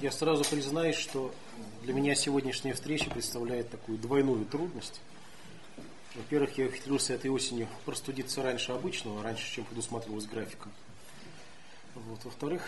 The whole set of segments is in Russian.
Я сразу признаюсь, что для меня сегодняшняя встреча представляет такую двойную трудность. Во-первых, я ухитрился этой осенью простудиться раньше обычного, раньше, чем предусматривалось графиком. Вот. Во-вторых,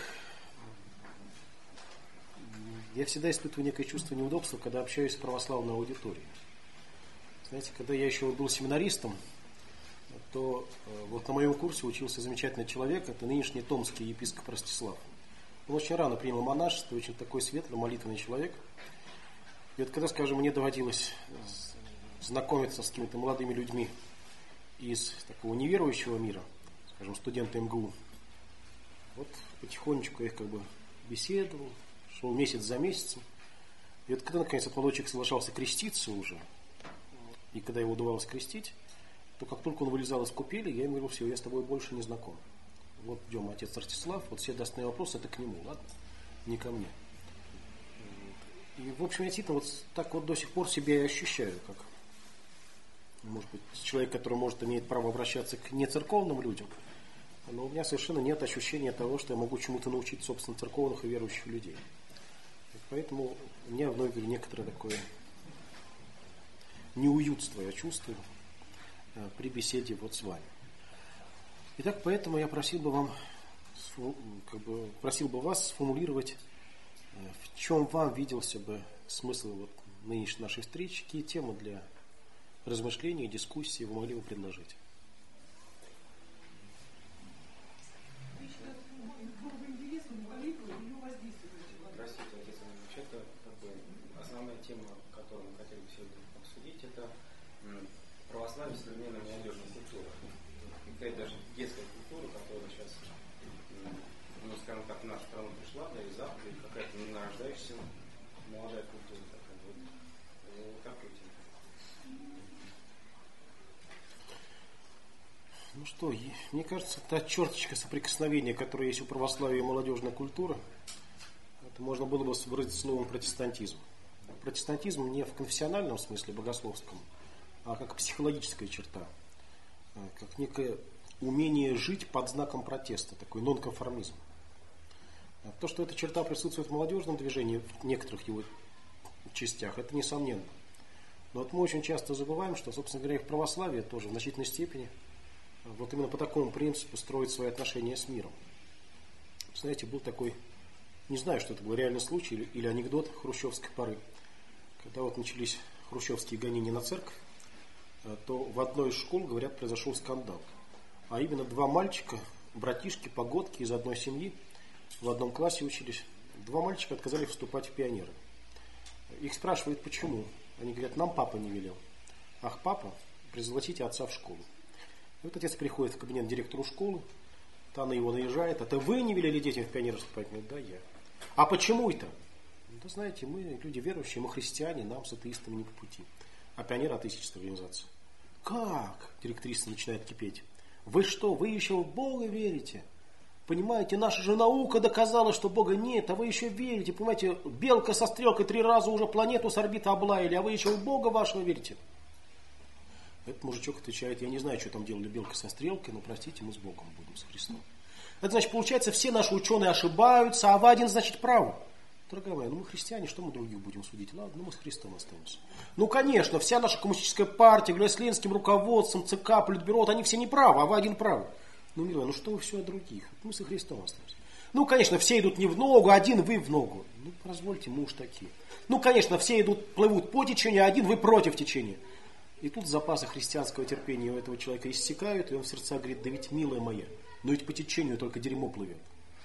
я всегда испытываю некое чувство неудобства, когда общаюсь с православной аудиторией. Знаете, когда я еще был семинаристом, то вот на моем курсе учился замечательный человек, это нынешний томский епископ Ростислав. Он очень рано принял монашество, очень такой светлый, молитвенный человек. И вот когда, скажем, мне доводилось знакомиться с какими-то молодыми людьми из такого неверующего мира, скажем, студенты МГУ, вот потихонечку я их как бы беседовал, шел месяц за месяцем. И вот когда, наконец, этот молодой человек соглашался креститься уже, и когда его удавалось крестить, то как только он вылезал из купели, я ему говорил: все, я с тобой больше не знаком. Вот идем, отец Ростислав, вот все достные вопросы, это к нему, ладно? Не ко мне. И, в общем, я действительно вот так вот до сих пор себя и ощущаю, как, может быть, человек, который, может, имеет право обращаться к нецерковным людям, но у меня совершенно нет ощущения того, что я могу чему-то научить, собственно, церковных и верующих людей. И поэтому у меня вновь некоторое такое неуютство я чувствую при беседе вот с вами. Итак, поэтому я просил бы вас сформулировать, в чем вам виделся бы смысл вот нынешней нашей встречи, какие темы для размышлений, дискуссий вы могли бы предложить. Здравствуйте, отец. Вообще-то, основная тема, которую мы хотели бы сегодня обсудить, это православие, современная молодежная культура. Какая даже детская культура, которая сейчас, ну, скажем так, в нашу страну пришла, да, из Запада, и какая-то нарождающаяся молодая культура такая. Вот. Как вы видите? Ну что, мне кажется, та черточка соприкосновения, которая есть у православия и молодежной культуры, это можно было бы выразить словом протестантизм. Протестантизм не в конфессиональном смысле, богословском, а как психологическая черта, как некое умение жить под знаком протеста, такой нонконформизм. То, что эта черта присутствует в молодежном движении, в некоторых его частях, это несомненно. Но вот мы очень часто забываем, что, собственно говоря, и в православии тоже в значительной степени вот именно по такому принципу строит свои отношения с миром. Знаете, был такой, не знаю, что это был реальный случай или анекдот хрущевской поры, когда вот начались хрущевские гонения на церковь, то в одной из школ, говорят, произошел скандал. А именно два мальчика, братишки, погодки из одной семьи, в одном классе учились. Два мальчика отказались вступать в пионеры. Их спрашивают, почему. Они говорят: нам папа не велел. Ах, папа, призолотите отца в школу. И вот отец приходит в кабинет директору школы, та на его наезжает: это вы не велели детям в пионеры вступать? Говорит: да, я. А почему это? Да знаете, мы люди верующие, мы христиане, нам с атеистами не по пути. А пионеры — атеистическая организация. Как? Директриса начинает кипеть. Вы что, вы еще в Бога верите? Понимаете, наша же наука доказала, что Бога нет, а вы еще верите. Понимаете, белка со стрелкой 3 раза уже планету с орбиты облаяли, а вы еще в Бога вашего верите. Этот мужичок отвечает: я не знаю, что там делали белка со стрелкой, но простите, мы с Богом будем, с Христом. Это значит, получается, все наши ученые ошибаются, а Авадин, значит, прав. Дорогая моя, ну мы христиане, что мы других будем судить? Ладно, мы с Христом останемся. Ну, конечно, вся наша коммунистическая партия, с ленинским руководством, ЦК, Политбюро, вот они все неправы, а Авадин прав. Ну, милая, ну что вы все о других? Мы со Христом останемся. Ну, конечно, все идут не в ногу, один вы в ногу. Ну, позвольте, мы уж такие. Ну, конечно, все плывут по течению, а один вы против течения. И тут запасы христианского терпения у этого человека иссякают, и он в сердца говорит: да ведь, милая моя, но ведь по течению только дерьмо плывет.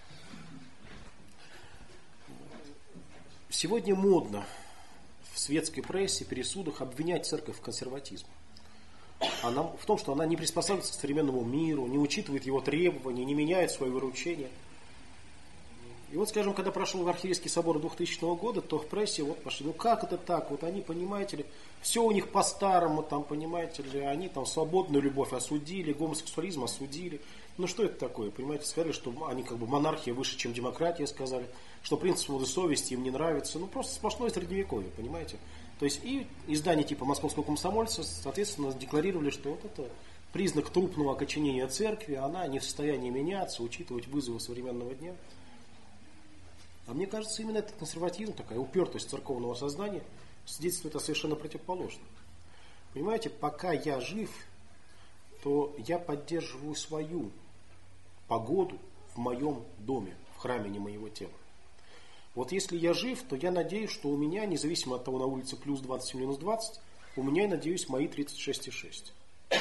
Сегодня модно в светской прессе, пересудах обвинять церковь в консерватизме. В том, что она не приспосабливается к современному миру, не учитывает его требования, не меняет свое выручение. И вот, скажем, когда прошел Архиерейский собор 2000 года, то в прессе вот пошли: ну как это так? Вот они, понимаете ли, все у них по-старому, там, понимаете ли, они там свободную любовь осудили, гомосексуализм осудили. Ну что это такое? Понимаете, сказали, что они как бы монархия выше, чем демократия, сказали, что принцип свободы совести им не нравится. Ну просто сплошное средневековье, понимаете? То есть и издания типа «Московского комсомольца», соответственно, декларировали, что вот это признак трупного окоченения церкви, она не в состоянии меняться, учитывать вызовы современного дня. А мне кажется, именно этот консерватизм, такая упертость церковного сознания свидетельствует о совершенно противоположном. Понимаете, пока я жив, то я поддерживаю свою погоду в моем доме, в храме не моего тела. Вот если я жив, то я надеюсь, что у меня, независимо от того, на улице плюс 20 или минус 20, у меня, я надеюсь, мои 36,6.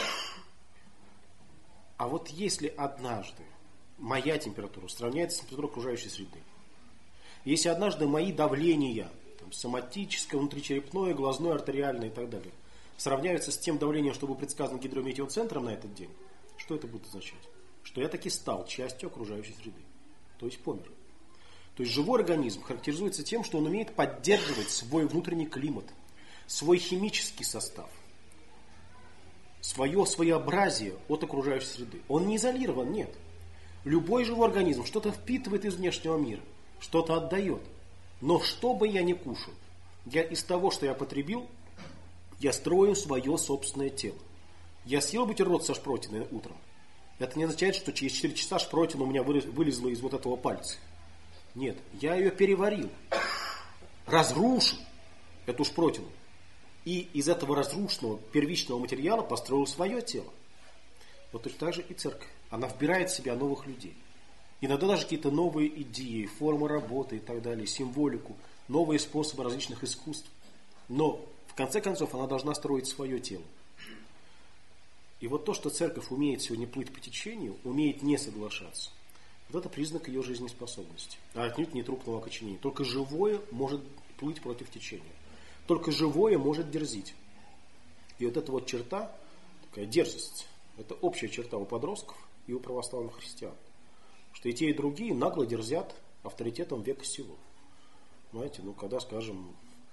А вот если однажды моя температура сравняется с температурой окружающей среды, если однажды мои давления, там, соматическое, внутричерепное, глазное, артериальное и так далее, сравняются с тем давлением, что было предсказано гидрометеоцентром на этот день, что это будет означать? Что я таки стал частью окружающей среды, то есть помер. То есть живой организм характеризуется тем, что он умеет поддерживать свой внутренний климат, свой химический состав, свое своеобразие от окружающей среды. Он не изолирован, нет. Любой живой организм что-то впитывает из внешнего мира, что-то отдает. Но что бы я ни кушал, я из того, что я потребил, я строю свое собственное тело. Я съел бутерброд со шпротиной утром. Это не означает, что через 4 часа шпротина у меня вылезла из вот этого пальца. Нет, я ее переварил, разрушил, эту шпротину. И из этого разрушенного первичного материала построил свое тело. Вот точно так же и церковь. Она вбирает в себя новых людей. Иногда даже какие-то новые идеи, формы работы и так далее, символику, новые способы различных искусств. Но в конце концов она должна строить свое тело. И вот то, что церковь умеет сегодня плыть по течению, умеет не соглашаться, вот это признак ее жизнеспособности. А отнюдь не трупного окоченения. Только живое может плыть против течения. Только живое может дерзить. И вот эта вот черта, такая дерзость, это общая черта у подростков и у православных христиан. Что и те, и другие нагло дерзят авторитетом века сего. Понимаете, когда, скажем,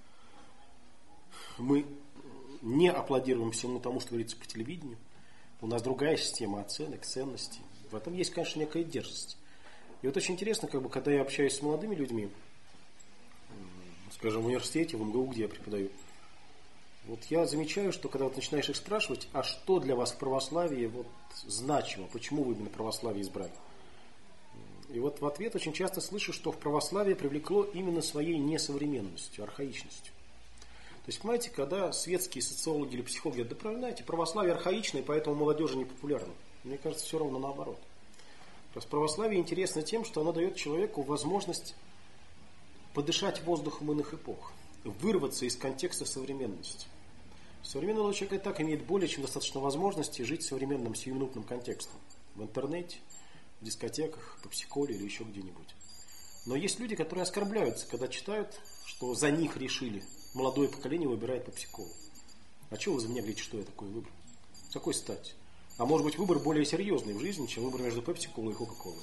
мы не аплодируем всему тому, что говорится по телевидению, у нас другая система оценок, ценностей. В этом есть, конечно, некая дерзость. И вот очень интересно, когда я общаюсь с молодыми людьми, скажем, в университете, в МГУ, где я преподаю, вот я замечаю, что когда начинаешь их спрашивать, а что для вас в православии значимо, почему вы именно православие избрали? И вот в ответ очень часто слышу, что в православие привлекло именно своей несовременностью, архаичностью. То есть, понимаете, когда светские социологи или психологи говорят, да правильно, православие архаичное, поэтому молодежи не популярно. Мне кажется, все равно наоборот. Православие интересно тем, что оно дает человеку возможность подышать воздухом иных эпох, вырваться из контекста современности. Современный человек и так имеет более чем достаточно возможности жить современным сиюминутным контекстом. В интернете, в дискотеках, по психоле или еще где-нибудь. Но есть люди, которые оскорбляются, когда читают, что за них решили. Молодое поколение выбирает по психолу. А чего вы за меня говорите, что я такое выбрал? С какой стати? А может быть выбор более серьезный в жизни, чем выбор между пепси-колой и кока-колой.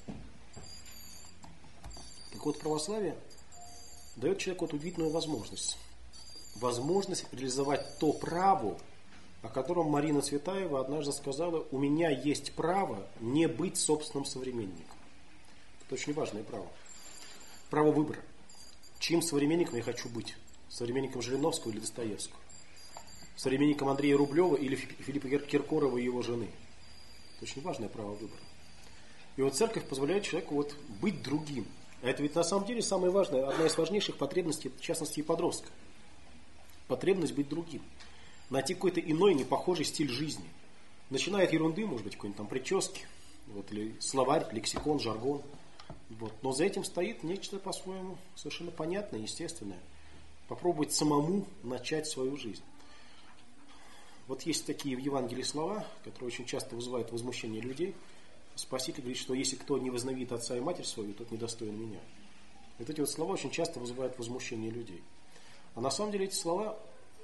Так вот, православие дает человеку удивительную возможность. Возможность реализовать то право, о котором Марина Цветаева однажды сказала, у меня есть право не быть собственным современником. Это очень важное право. Право выбора. Чьим современником я хочу быть? Современником Жириновского или Достоевского? Современником Андрея Рублева или Филиппа Киркорова и его жены? Это очень важное право выбора. И вот церковь позволяет человеку быть другим. А это ведь на самом деле самое важное, одна из важнейших потребностей, в частности и подростка. Потребность быть другим. Найти какой-то иной, непохожий стиль жизни. Начиная от ерунды, может быть, какой-нибудь там прически, или словарь, лексикон, жаргон. Но за этим стоит нечто по-своему совершенно понятное, естественное. Попробовать самому начать свою жизнь. Вот есть такие в Евангелии слова, которые очень часто вызывают возмущение людей. Спаситель говорит, что если кто не возненавидит отца и матерь свою, тот недостоин меня. И вот эти слова очень часто вызывают возмущение людей. А на самом деле эти слова,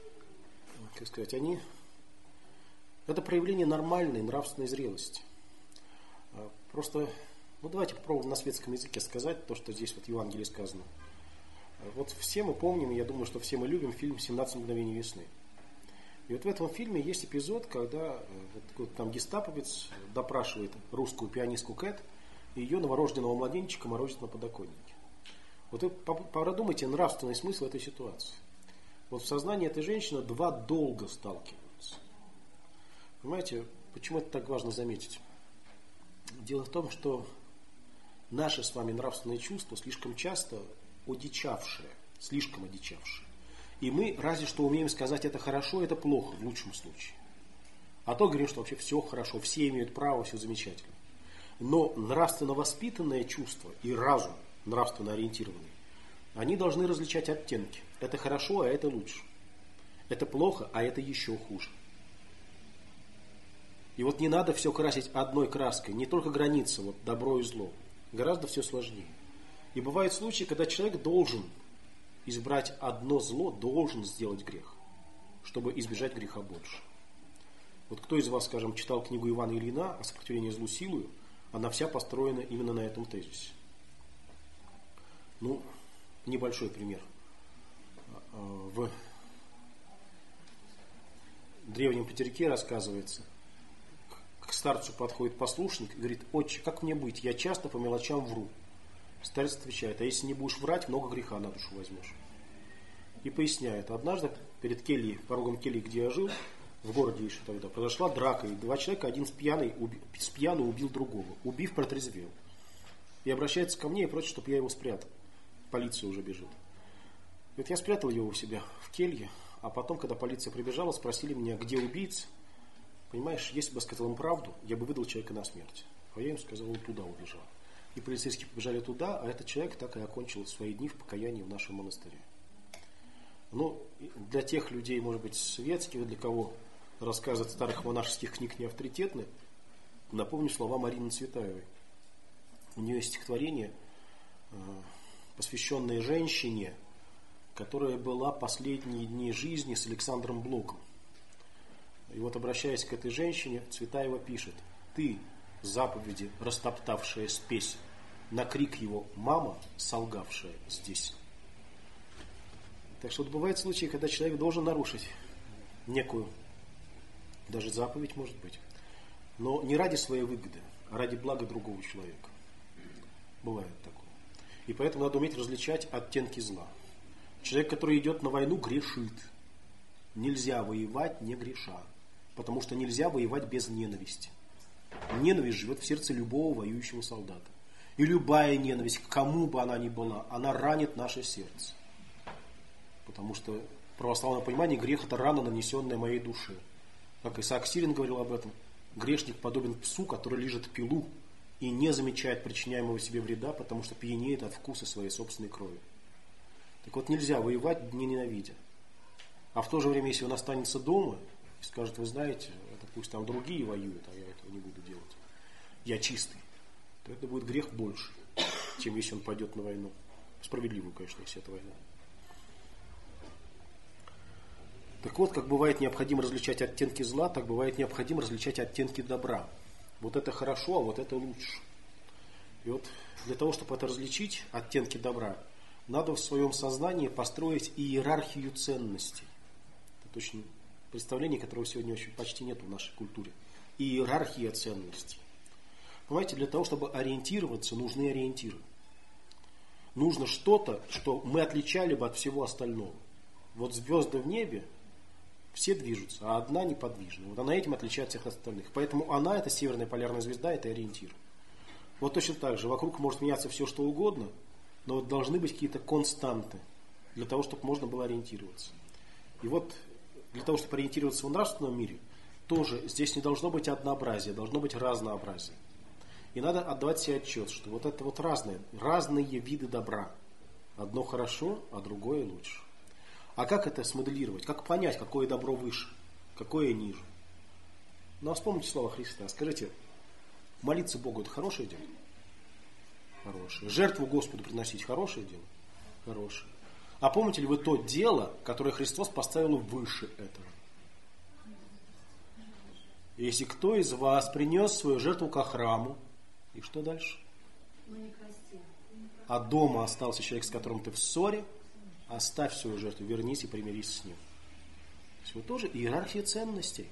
это проявление нормальной нравственной зрелости. Просто, давайте попробуем на светском языке сказать то, что здесь в Евангелии сказано. Вот все мы помним, я думаю, что все мы любим фильм «17 мгновений весны». И вот в этом фильме есть эпизод, когда там гестаповец допрашивает русскую пианистку Кэт и ее новорожденного младенчика морозит на подоконнике. Вот вы продумайте нравственный смысл этой ситуации. Вот в сознании этой женщины два долга сталкиваются. Понимаете, почему это так важно заметить? Дело в том, что Наши с вами нравственные чувства слишком часто одичавшие, слишком одичавшие. И мы разве что умеем сказать, это хорошо, это плохо, в лучшем случае. А то говорим, что вообще все хорошо, все имеют право, все замечательно. Но нравственно воспитанное чувство и разум, нравственно ориентированный, они должны различать оттенки. Это хорошо, а это лучше. Это плохо, а это еще хуже. И вот не надо все красить одной краской, не только границы, вот добро и зло. Гораздо все сложнее. И бывают случаи, когда человек должен избрать одно зло, должен сделать грех, чтобы избежать греха больше. Вот кто из вас, скажем, читал книгу Ивана Ильина о сопротивлении злу силою, она вся построена именно на этом тезисе. Ну, небольшой пример. В древнем Петерике рассказывается, к старцу подходит послушник и говорит: отче, как мне быть? Я часто по мелочам вру. Старец отвечает: а если не будешь врать, много греха на душу возьмешь. И поясняет: однажды перед кельей, порогом кельи, где я жил, в городе еще тогда, произошла драка, и два человека, один с пьяну убил другого. Убив, протрезвел. И обращается ко мне и просит, чтобы я его спрятал. Полиция уже бежит. Говорит, я спрятал его у себя в келье, а потом, когда полиция прибежала, спросили меня, где убийца. Понимаешь, если бы я сказал им правду, я бы выдал человека на смерть. А я им сказал, он туда убежал. И полицейские побежали туда, а этот человек так и окончил свои дни в покаянии в нашем монастыре. Ну, для тех людей, может быть, светских, для кого рассказы старых монашеских книг не авторитетны, напомню слова Марины Цветаевой. У нее есть стихотворение, посвященное женщине, которая была последние дни жизни с Александром Блоком. И вот, обращаясь к этой женщине, Цветаева пишет: «Ты, заповеди растоптавшая спесь, на крик его мама, солгавшая здесь». Так что вот бывают случаи, когда человек должен нарушить некую, даже заповедь может быть, но не ради своей выгоды, а ради блага другого человека. Бывает такое. И поэтому надо уметь различать оттенки зла. Человек, который идет на войну, грешит. Нельзя воевать, не греша. Потому что нельзя воевать без ненависти. Ненависть живет в сердце любого воюющего солдата. И любая ненависть, к кому бы она ни была, она ранит наше сердце. Потому что в православном понимании грех – это рана, нанесенная моей душе. Как Исаак Сирин говорил об этом, грешник подобен псу, который лижет пилу и не замечает причиняемого себе вреда, потому что пьянеет от вкуса своей собственной крови. Так вот, нельзя воевать, не ненавидя. А в то же время, если он останется дома и скажет, вы знаете, это пусть там другие воюют, а я этого не буду делать, я чистый, то это будет грех больше, чем если он пойдет на войну. Справедливую, конечно, если это война. Так вот, как бывает необходимо различать оттенки зла, так бывает необходимо различать оттенки добра. Вот это хорошо, а вот это лучше. И вот для того, чтобы это различить, оттенки добра, надо в своем сознании построить иерархию ценностей. Это очень представление, которого сегодня очень почти нет в нашей культуре. Иерархия ценностей. Понимаете, для того, чтобы ориентироваться, нужны ориентиры. Нужно что-то, что мы отличали бы от всего остального. Вот звезды в небе, все движутся, а одна неподвижна. Вот она этим отличает всех остальных. Поэтому она, это северная полярная звезда, это ориентир. Вот точно так же. Вокруг может меняться все, что угодно, но вот должны быть какие-то константы для того, чтобы можно было ориентироваться. И вот для того, чтобы ориентироваться в нравственном мире, тоже здесь не должно быть однообразия, должно быть разнообразие. И надо отдавать себе отчет, что вот это вот разные виды добра. Одно хорошо, а другое лучше. А как это смоделировать? Как понять, какое добро выше, какое ниже? Ну, а вспомните слова Христа. Скажите, молиться Богу – это хорошее дело? Хорошее. Жертву Господу приносить – хорошее дело? Хорошее. А помните ли вы то дело, которое Христос поставил выше этого? Если кто из вас принес свою жертву ко храму, и что дальше? А дома остался человек, с которым ты в ссоре, оставь свою жертву, вернись и примирись с ним. То есть вот тоже иерархия ценностей.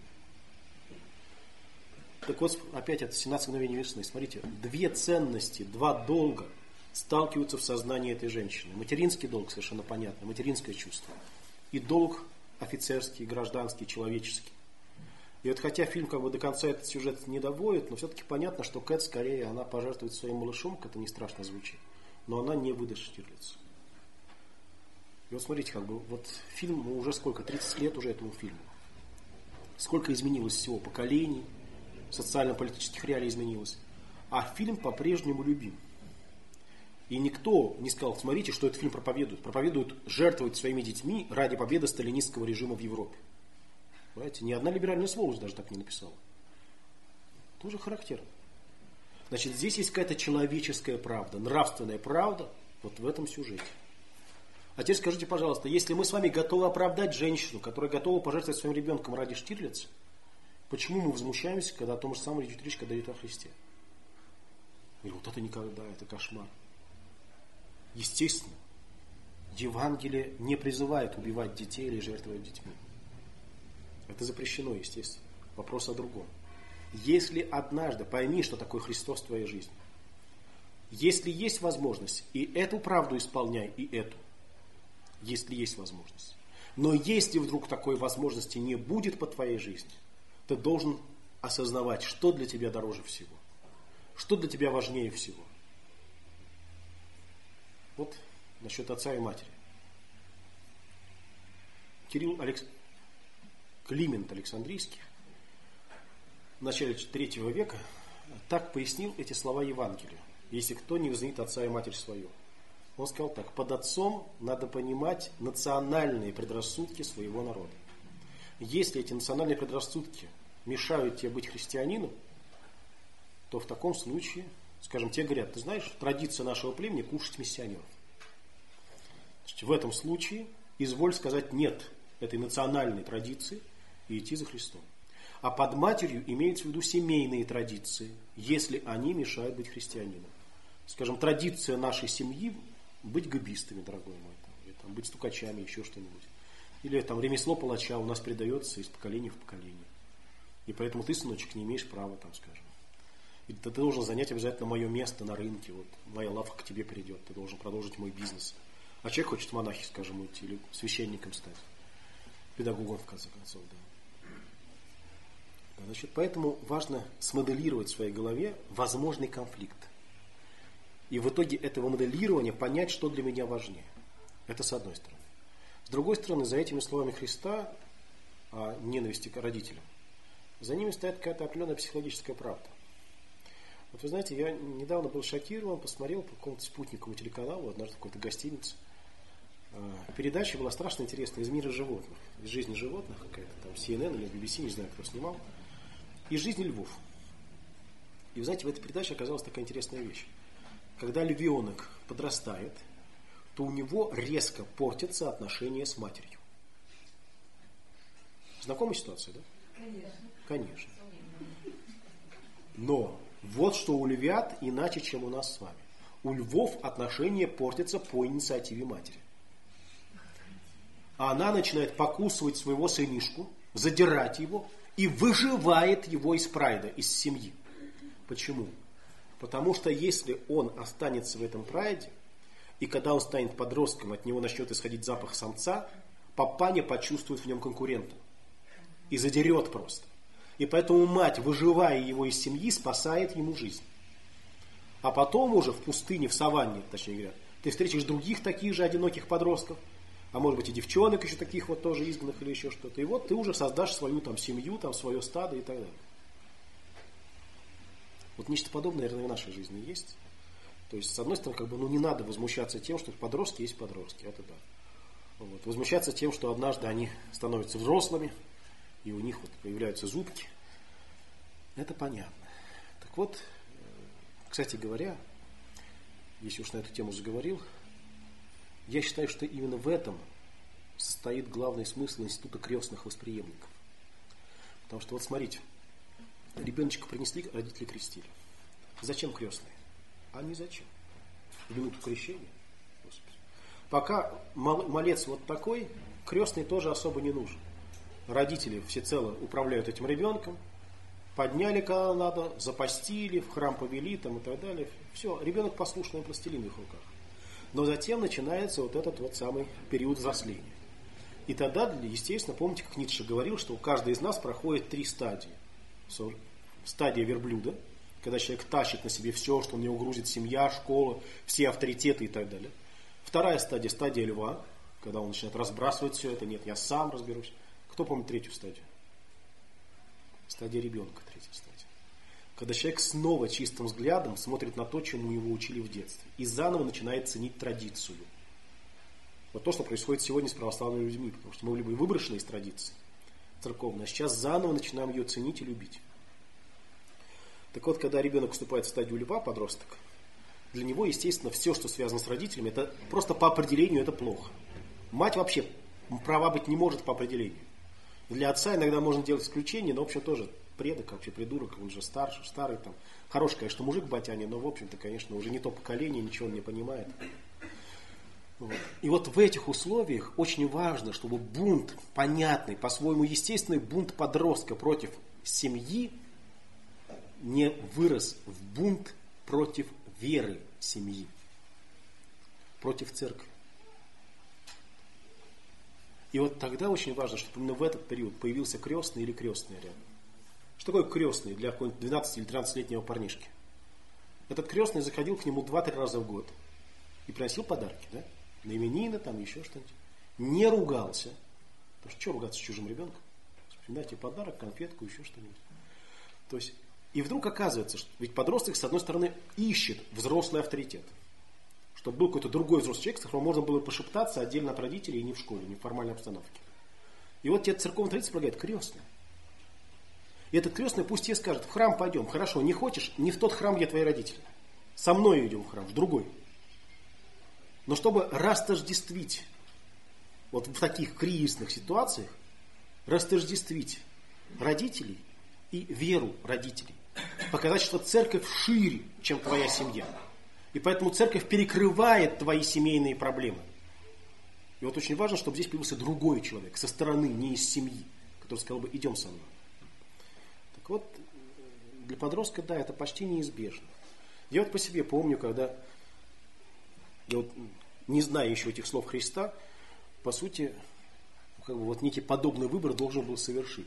Так вот, опять это 17 мгновений весны. Смотрите, две ценности, два долга сталкиваются в сознании этой женщины. Материнский долг, совершенно понятно, материнское чувство. И долг офицерский, гражданский, человеческий. И вот хотя фильм как бы до конца этот сюжет не доводит, но все-таки понятно, что Кэт скорее она пожертвует своим малышом, как это не страшно звучит, но она не выдаст Штирлица. И вот смотрите, как бы вот фильм, ну, уже сколько, 30 лет уже этому фильму. Сколько изменилось всего поколений, социально-политических реалий изменилось. А фильм по-прежнему любим. И никто не сказал, смотрите, что этот фильм проповедует. Проповедует жертвовать своими детьми ради победы сталинистского режима в Европе. Понимаете, ни одна либеральная сволочь даже так не написала. Тоже характерно. Значит, здесь есть какая-то человеческая правда, нравственная правда вот в этом сюжете. А теперь скажите, пожалуйста, если мы с вами готовы оправдать женщину, которая готова пожертвовать своим ребенком ради Штирлица, почему мы возмущаемся, когда о том же самом идет речь, когда идет о Христе? И вот это никогда, это кошмар. Естественно, Евангелие не призывает убивать детей или жертвовать детьми. Это запрещено, естественно. Вопрос о другом. Если однажды, пойми, что такое Христос в твоей жизни. Если есть возможность, и эту правду исполняй, и эту. Если есть возможность. Но если вдруг такой возможности не будет по твоей жизни, ты должен осознавать, что для тебя дороже всего. Что для тебя важнее всего. Вот насчет отца и матери. Климент Александрийский в начале III века так пояснил эти слова Евангелия. Если кто не возненит отца и матерь свою. Он сказал так: под отцом надо понимать национальные предрассудки своего народа. Если эти национальные предрассудки мешают тебе быть христианином, то в таком случае, скажем, тебе говорят, ты знаешь, традиция нашего племени кушать миссионеров. Значит, в этом случае изволь сказать нет этой национальной традиции и идти за Христом. А под матерью имеется в виду семейные традиции, если они мешают быть христианином. Скажем, традиция нашей семьи быть габистами, дорогой мой, или там, быть стукачами, еще что-нибудь. Или там ремесло палача у нас передается из поколения в поколение. И поэтому ты, сыночек, не имеешь права, там, скажем. Или ты должен занять обязательно мое место на рынке, вот моя лавка к тебе перейдет, ты должен продолжить мой бизнес. А человек хочет в монахи, скажем, уйти, или священником стать, педагогом, в конце концов, да. Значит, поэтому важно смоделировать в своей голове возможный конфликт. И в итоге этого моделирования понять, что для меня важнее. Это с одной стороны. С другой стороны, за этими словами Христа о ненависти к родителям, за ними стоит какая-то определенная психологическая правда. Вот вы знаете, я недавно был шокирован, посмотрел по какому-то спутниковому телеканалу, однажды в какой-то гостинице. Передача была страшно интересная из мира животных, из жизни животных, какая-то там CNN или BBC, не знаю, кто снимал, из жизни львов. И вы знаете, в этой передаче оказалась такая интересная вещь. Когда львенок подрастает, то у него резко портятся отношения с матерью. Знакомая ситуация, да? Конечно. Конечно. Но вот что у львят иначе, чем у нас с вами. У львов отношения портятся по инициативе матери. А она начинает покусывать своего сынишку, задирать его и выживает его из прайда, из семьи. Почему? Потому что если он останется в этом прайде, и когда он станет подростком, от него начнет исходить запах самца, папаня почувствует в нем конкурента. И задерет просто. И поэтому мать, выживая его из семьи, спасает ему жизнь. А потом уже в пустыне, в саванне, точнее говоря, ты встретишь других таких же одиноких подростков, а может быть и девчонок еще таких вот тоже изгнанных или еще что-то. И вот ты уже создашь свою там семью, там свое стадо и так далее. Вот нечто подобное, наверное, в нашей жизни есть. То есть, с одной стороны, как бы, не надо возмущаться тем, что подростки есть подростки, это да. Вот. Возмущаться тем, что однажды они становятся взрослыми, и у них вот появляются зубки. Это понятно. Так вот, кстати говоря, если уж на эту тему заговорил, я считаю, что именно в этом состоит главный смысл института крестных восприемников. Потому что, вот смотрите, ребеночка принесли, родители крестили. Зачем крестные? А не зачем. В минуту крещения. Господи. Пока малец вот такой, крестный тоже особо не нужен. Родители всецело управляют этим ребенком, подняли, когда надо, запостили, в храм повели там, и так далее. Все, ребенок послушный, пластилин в их руках. Но затем начинается вот этот вот самый период взросления. И тогда, естественно, помните, как Ницше говорил, что каждый из нас проходит 3 стадии. Стадия верблюда, когда человек тащит на себе все, что на него грузит семья, школа, все авторитеты и так далее. Вторая стадия, стадия льва, когда он начинает разбрасывать все это. Нет, я сам разберусь. Кто помнит 3-ю стадию? Стадия ребенка, 3-я стадия. Когда человек снова чистым взглядом смотрит на то, чему его учили в детстве. И заново начинает ценить традицию. Вот то, что происходит сегодня с православными людьми. Потому что мы были бы выброшены из традиции церковной. А сейчас заново начинаем ее ценить и любить. Так вот, когда ребенок вступает в стадию льва, подросток, для него, естественно, все, что связано с родителями, это просто по определению это плохо. Мать вообще права быть не может по определению. Для отца иногда можно делать исключение, но, в общем, тоже предок, вообще придурок, он же старый там. Хороший, конечно, мужик батяне, но, в общем-то, конечно, уже не то поколение, ничего он не понимает. Вот. И вот в этих условиях очень важно, чтобы бунт, понятный, по-своему естественный бунт подростка против семьи не вырос в бунт против веры семьи, против церкви. И вот тогда очень важно, чтобы именно в этот период появился крестный или крестная рядом. Что такое крестный для какого-нибудь 12 или 13-летнего парнишки? Этот крестный заходил к нему 2-3 раза в год и приносил подарки, да? На именины, там еще что-нибудь. Не ругался. Потому что ругаться с чужим ребенком? Дайте подарок, конфетку, еще что-нибудь. То есть, и вдруг оказывается, что ведь подросток, с одной стороны, ищет взрослый авторитет. Чтобы был какой-то другой взрослый человек, с которым можно было пошептаться отдельно от родителей и не в школе, не в формальной обстановке. И вот тебе церковная традиция предлагает крестный. И этот крестный пусть тебе скажет: в храм пойдем. Хорошо, не хочешь, не в тот храм, где твои родители. Со мной идем в храм, в другой. Но чтобы растождествить, вот в таких кризисных ситуациях, растождествить родителей и веру родителей. Показать, что церковь шире, чем твоя семья. И поэтому церковь перекрывает твои семейные проблемы. И вот очень важно, чтобы здесь появился другой человек, со стороны, не из семьи, который сказал бы: идем со мной. Так вот, для подростка, да, это почти неизбежно. Я вот по себе помню, когда я вот, не зная еще этих слов Христа, по сути, как бы вот некий подобный выбор должен был совершить.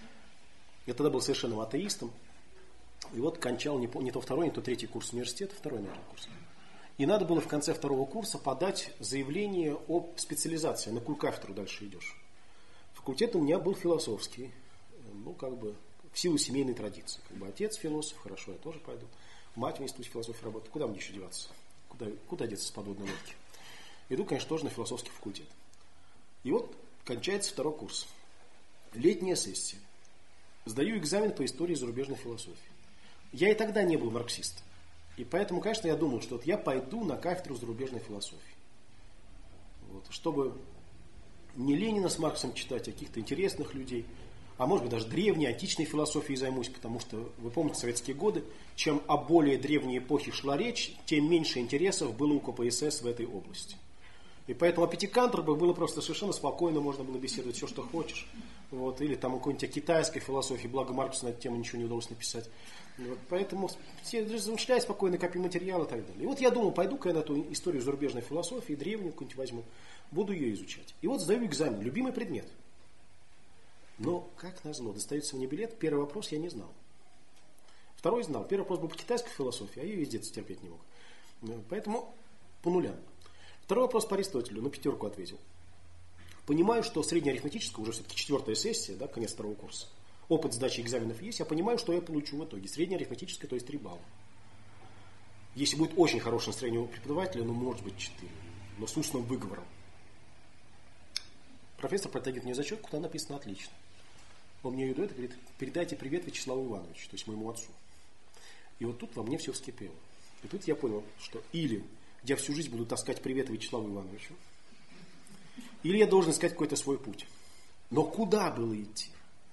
Я тогда был совершенным атеистом. И вот кончал не то 2-й, не то 3-й курс университета, 2-й, наверное, курс. И надо было в конце 2-го курса подать заявление о специализации, на какую кафедру дальше идешь. Факультет у меня был философский, ну, как бы, в силу семейной традиции. Как бы отец философ, хорошо, я тоже пойду. Мать в институте философии работает. Куда мне еще деваться? Куда деться с подводной лодки? Иду, конечно, тоже на философский факультет. И вот кончается 2-й курс. Летняя сессия. Сдаю экзамен по истории зарубежной философии. Я и тогда не был марксистом. И поэтому, конечно, я думал, что вот я пойду на кафедру зарубежной философии. Вот, чтобы не Ленина с Марксом читать, а каких-то интересных людей, а может быть даже древней, античной философией займусь, потому что, вы помните, советские годы, чем о более древней эпохе шла речь, тем меньше интересов было у КПСС в этой области. И поэтому о Пятикантропах было просто совершенно спокойно, можно было беседовать все, что хочешь. Вот, или там о какой-нибудь китайской философии, благо Марксу на эту тему ничего не удалось написать. Вот, поэтому все размышляй спокойно, копи материал и так далее. И вот я думал, пойду-ка я на эту историю зарубежной философии, древнюю какую-нибудь возьму, буду ее изучать. И вот сдаю экзамен, любимый предмет. Но, как назло, достается мне билет, первый вопрос я не знал. Второй знал, первый вопрос был по китайской философии, а я ее из детства терпеть не мог. Поэтому по нулям. Второй вопрос по Аристотелю, на 5 ответил. Понимаю, что среднеарифметическая, уже все-таки 4-я сессия, да, конец 2-го курса. Опыт сдачи экзаменов есть, я понимаю, что я получу в итоге. Среднеарифметическая, то есть 3 балла. Если будет очень хорошее настроение у преподавателя, ну, может быть, 4. Но с устным выговором. Профессор протягивает мне зачет, куда написано «отлично». Он мне ее дает и говорит: передайте привет Вячеславу Ивановичу, то есть моему отцу. И вот тут во мне все вскипело. И тут я понял, что или я всю жизнь буду таскать привет Вячеславу Ивановичу, или я должен искать какой-то свой путь. Но куда было идти?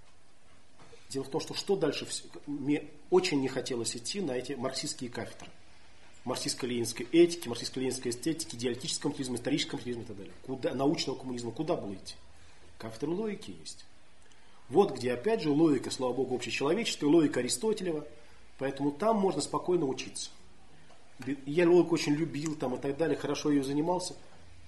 Дело в том, что дальше? Мне очень не хотелось идти на эти марксистские кафедры. Марксистско-ленинской этики, марксистско-ленинской эстетики, диалектического коммунизма, исторического коммунизма и так далее. Куда, научного коммунизма. Куда было идти? Кафедра логики есть. Вот где, опять же, логика, слава богу, общечеловеческая, логика Аристотелева. Поэтому там можно спокойно учиться. Я логику очень любил там, и так далее, хорошо ее занимался.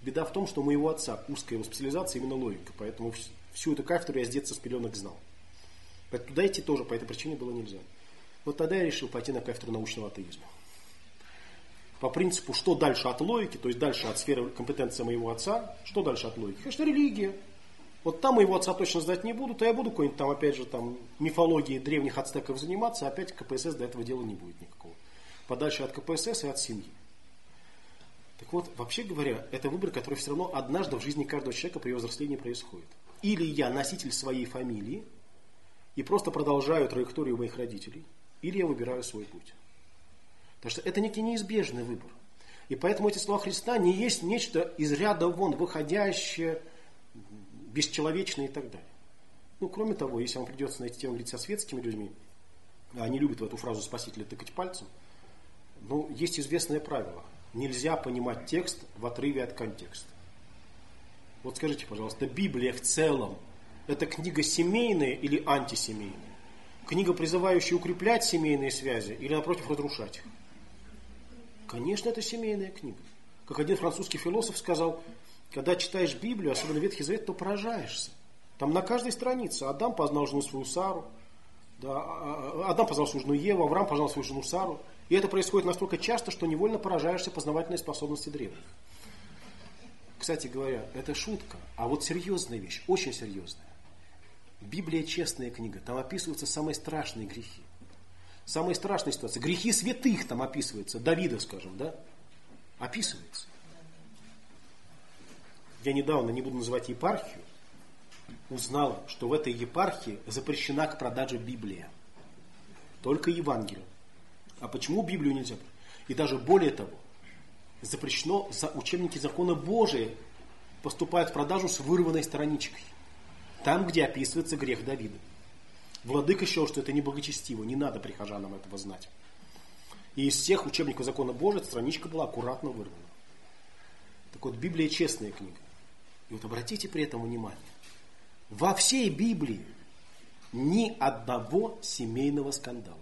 Беда в том, что у моего отца узкая его специализация именно логика, поэтому всю эту кафедру я с детства с пеленок знал. Поэтому туда идти тоже по этой причине было нельзя. Вот тогда я решил пойти на кафедру научного атеизма. По принципу, что дальше от логики, то есть дальше от сферы компетенции моего отца, что дальше от логики? Конечно, религия. Вот там моего отца точно знать не буду, то я буду какой-нибудь там, опять же, там, мифологией древних ацтеков заниматься, опять КПСС до этого дела не будет никакого. Подальше от КПСС и от семьи. Так вот, вообще говоря, это выбор, который все равно однажды в жизни каждого человека при его взрослении происходит. Или я носитель своей фамилии и просто продолжаю траекторию моих родителей, или я выбираю свой путь. Потому что это некий неизбежный выбор. И поэтому эти слова Христа не есть нечто из ряда вон выходящее, бесчеловечное и так далее. Ну, кроме того, если вам придется на эти темы говорить со светскими людьми, а они любят в эту фразу Спасителя тыкать пальцем, ну, есть известное правило. Нельзя понимать текст в отрыве от контекста. Вот скажите, пожалуйста, Библия в целом – это книга семейная или антисемейная? Книга, призывающая укреплять семейные связи или, напротив, разрушать их? Конечно, это семейная книга. Как один французский философ сказал, когда читаешь Библию, особенно Ветхий Завет, то поражаешься. Там на каждой странице Адам познал жену свою Сару, да, Адам познал свою жену Еву, Авраам познал свою жену Сару. И это происходит настолько часто, что невольно поражаешься познавательной способности древних. Кстати говоря, это шутка, а вот серьезная вещь, очень серьезная. Библия честная книга, там описываются самые страшные грехи. Самые страшные ситуации. Грехи святых там описываются, Давида, скажем, да? Описывается. Я недавно, не буду называть епархию, узнал, что в этой епархии запрещена к продаже Библия. Только Евангелие. А почему Библию нельзя? И даже более того, запрещено за учебники закона Божия поступают в продажу с вырванной страничкой. Там, где описывается грех Давида. Владыка считал, что это неблагочестиво, не надо прихожанам этого знать. И из всех учебников закона Божия страничка была аккуратно вырвана. Так вот, Библия честная книга. И вот обратите при этом внимание. Во всей Библии ни одного семейного скандала.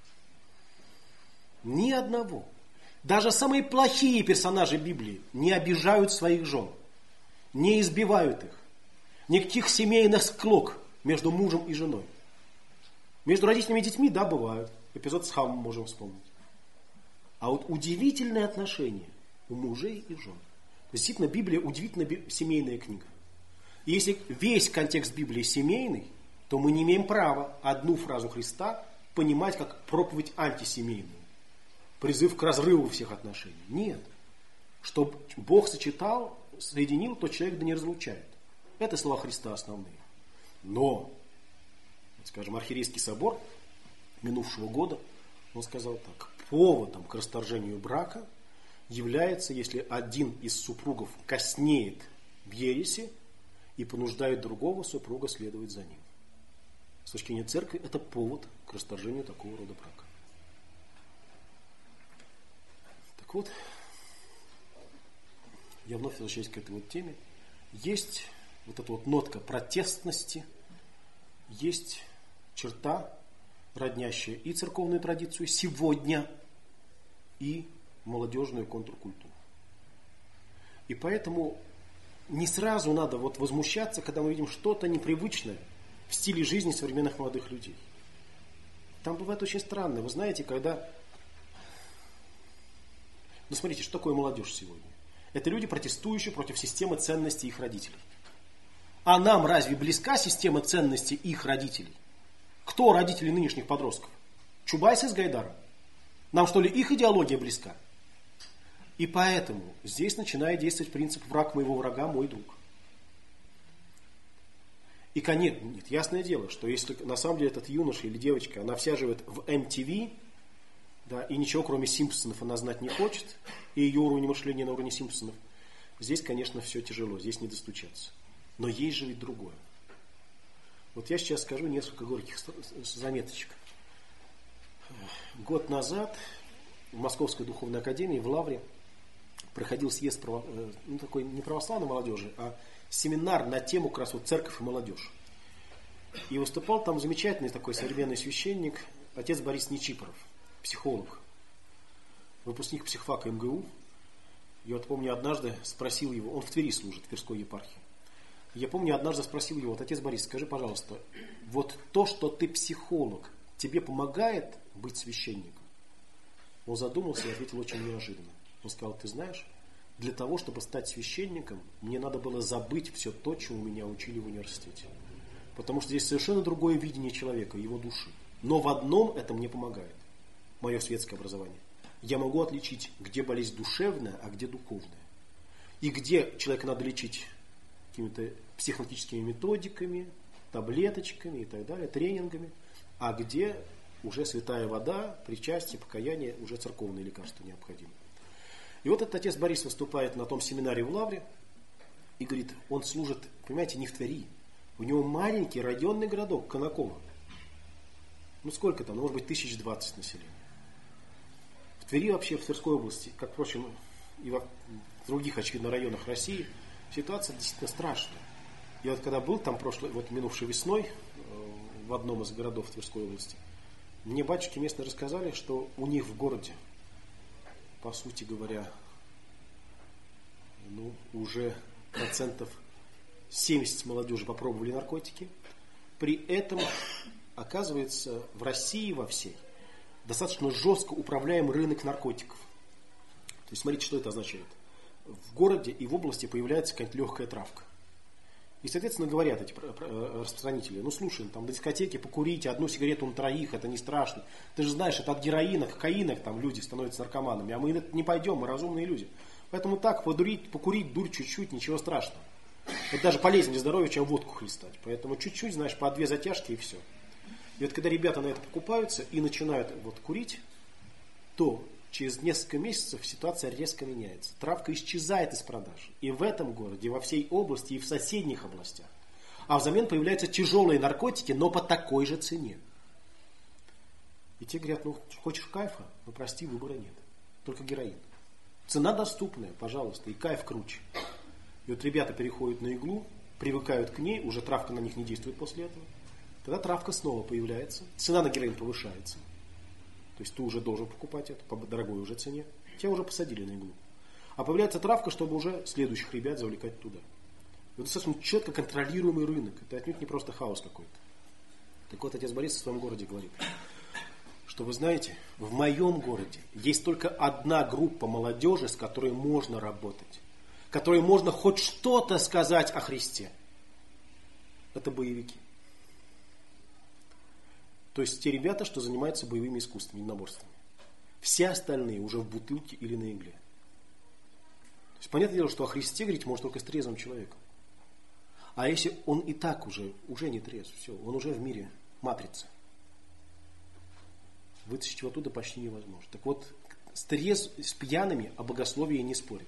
Ни одного. Даже самые плохие персонажи Библии не обижают своих жен, не избивают их. Никаких семейных склок между мужем и женой. Между родителями и детьми, да, бывают. Эпизод с Хамом можем вспомнить. А вот удивительные отношения у мужей и жен. Действительно, Библия удивительно семейная книга. И если весь контекст Библии семейный, то мы не имеем права одну фразу Христа понимать как проповедь антисемейную. Призыв к разрыву всех отношений. Нет. Что Бог сочетал, соединил, то человек да не разлучает. Это слова Христа основные. Но, скажем, Архиерейский собор минувшего года, он сказал так: поводом к расторжению брака является, если один из супругов коснеет в ереси и понуждает другого супруга следовать за ним. С точки зрения церкви, это повод к расторжению такого рода брака. Так вот, я вновь возвращаюсь к этой вот теме. Есть вот эта вот нотка протестности, есть черта, роднящая и церковную традицию сегодня, и молодежную контркультуру. И поэтому не сразу надо вот возмущаться, когда мы видим что-то непривычное в стиле жизни современных молодых людей. Там бывает очень странно. Вы знаете, когда... Ну, смотрите, что такое молодежь сегодня? Это люди, протестующие против системы ценностей их родителей. А нам разве близка система ценностей их родителей? Кто родители нынешних подростков? Чубайс с Гайдаром? Нам что ли их идеология близка? И поэтому здесь начинает действовать принцип «враг моего врага, мой друг». И, конечно, нет, ясное дело, что если на самом деле этот юноша или девочка, она вся живет в MTV, да, и ничего кроме Симпсонов она знать не хочет, и ее уровень мышления на уровне Симпсонов, здесь, конечно, все тяжело, здесь не достучаться. Но есть же ведь другое. Вот я сейчас скажу несколько горьких заметочек. Год назад в Московской духовной академии в Лавре проходил съезд ну, такой не православной молодежи, а семинар на тему как раз вот церковь и молодежь. И выступал там замечательный такой современный священник, отец Борис Нечипоров, психолог, выпускник психфака МГУ. Я вот помню, однажды спросил его, он в Твери служит, в Тверской епархии. Я помню, однажды спросил его, вот, отец Борис, скажи, пожалуйста, вот то, что ты психолог, тебе помогает быть священником? Он задумался и ответил очень неожиданно. Он сказал, ты знаешь, для того, чтобы стать священником, мне надо было забыть все то, чему меня учили в университете. Потому что здесь совершенно другое видение человека, его души. Но в одном это мне помогает. Мое светское образование. Я могу отличить, где болезнь душевная, а где духовная. И где человека надо лечить какими-то психологическими методиками, таблеточками и так далее, тренингами. А где уже святая вода, причастие, покаяние, уже церковные лекарства необходимы. И вот этот отец Борис выступает на том семинаре в Лавре и говорит, он служит, понимаете, не в Твери. У него маленький районный городок, Конаково. Ну сколько там? Ну, может быть, 1020 населения. В Твери вообще, в Тверской области, как, впрочем, и в других, очевидно, районах России, ситуация действительно страшная. Я вот когда был там минувшей весной в одном из городов Тверской области, мне батюшки местные рассказали, что у них в городе, по сути говоря, уже 70% молодежи попробовали наркотики. При этом, оказывается, в России во всей достаточно жестко управляем рынок наркотиков. То есть, смотрите, что это означает. В городе и в области появляется какая-то легкая травка. И, соответственно, говорят эти распространители, ну, слушай, там, на дискотеке покурите одну сигарету на троих, это не страшно. Ты же знаешь, это от героина, кокаина, там люди становятся наркоманами, а мы не пойдем, мы разумные люди. Поэтому так, покурить дурь чуть-чуть, ничего страшного. Это даже полезнее для здоровья, чем водку хлестать. Поэтому чуть-чуть, знаешь, по 2 затяжки и все. И вот когда ребята на это покупаются и начинают вот курить, то через несколько месяцев ситуация резко меняется. Травка исчезает из продаж. И в этом городе, и во всей области, и в соседних областях. А взамен появляются тяжелые наркотики, но по такой же цене. И те говорят, ну хочешь кайфа? Ну прости, выбора нет. Только героин. Цена доступная, пожалуйста, и кайф круче. И вот ребята переходят на иглу, привыкают к ней, уже травка на них не действует после этого. Тогда травка снова появляется, цена на героин повышается. То есть ты уже должен покупать это по дорогой уже цене. Тебя уже посадили на иглу. А появляется травка, чтобы уже следующих ребят завлекать туда. Это достаточно четко контролируемый рынок. Это отнюдь не просто хаос какой-то. Так вот, отец Борис в своем городе говорит, что вы знаете, в моем городе есть только одна группа молодежи, с которой можно работать. Которой можно хоть что-то сказать о Христе. Это боевики. То есть те ребята, что занимаются боевыми искусствами, единоборствами. Все остальные уже в бутылке или на игле. То есть понятное дело, что о Христе говорить может только с трезвым человеком. А если он и так уже не трезв, все, он уже в мире матрицы. Вытащить его оттуда почти невозможно. Так вот, с пьяными о богословии не спорят.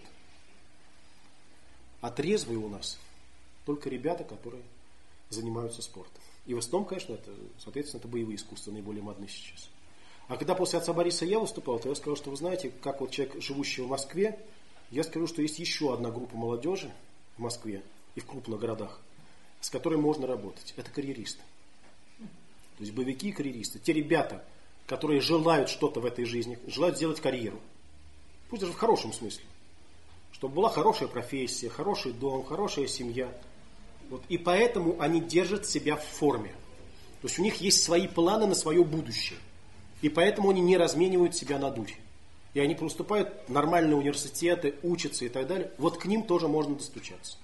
А трезвые у нас только ребята, которые занимаются спортом. И в основном, конечно, соответственно, это боевые искусства, наиболее модны сейчас. А когда после отца Бориса я выступал, то я сказал, что вы знаете, как вот человек, живущий в Москве, я скажу, что есть еще одна группа молодежи в Москве и в крупных городах, с которой можно работать. Это карьеристы. То есть боевики и карьеристы. Те ребята, которые желают что-то в этой жизни, желают сделать карьеру. Пусть даже в хорошем смысле. Чтобы была хорошая профессия, хороший дом, хорошая семья. Вот. И поэтому они держат себя в форме. То есть у них есть свои планы на свое будущее. И поэтому они не разменивают себя на дурь. И они поступают в нормальные университеты, учатся и так далее. Вот к ним тоже можно достучаться.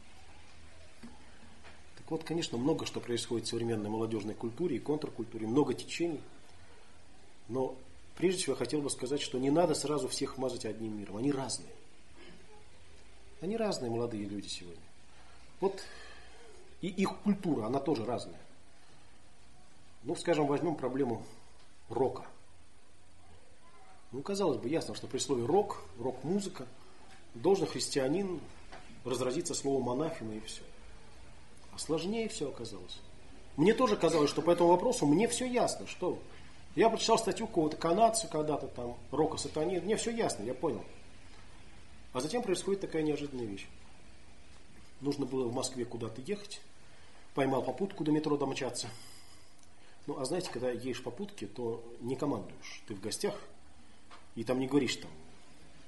Так вот, конечно, много что происходит в современной молодежной культуре и контркультуре. Много течений. Но прежде всего я хотел бы сказать, что не надо сразу всех мазать одним миром. Они разные. Они разные молодые люди сегодня. Вот и их культура, она тоже разная. Ну, скажем, возьмем проблему рока. Ну, казалось бы, ясно, что при слове рок, рок-музыка, должен христианин разразиться словом анафема и все. А сложнее все оказалось. Мне тоже казалось, что по этому вопросу мне все ясно. Что? Я прочитал статью какого-то канадца когда-то там, рока сатани. Мне все ясно, я понял. А затем происходит такая неожиданная вещь. Нужно было в Москве куда-то ехать. Поймал попутку до метро домчаться. Ну, а знаете, когда едешь в попутке, то не командуешь. Ты в гостях, и там не говоришь там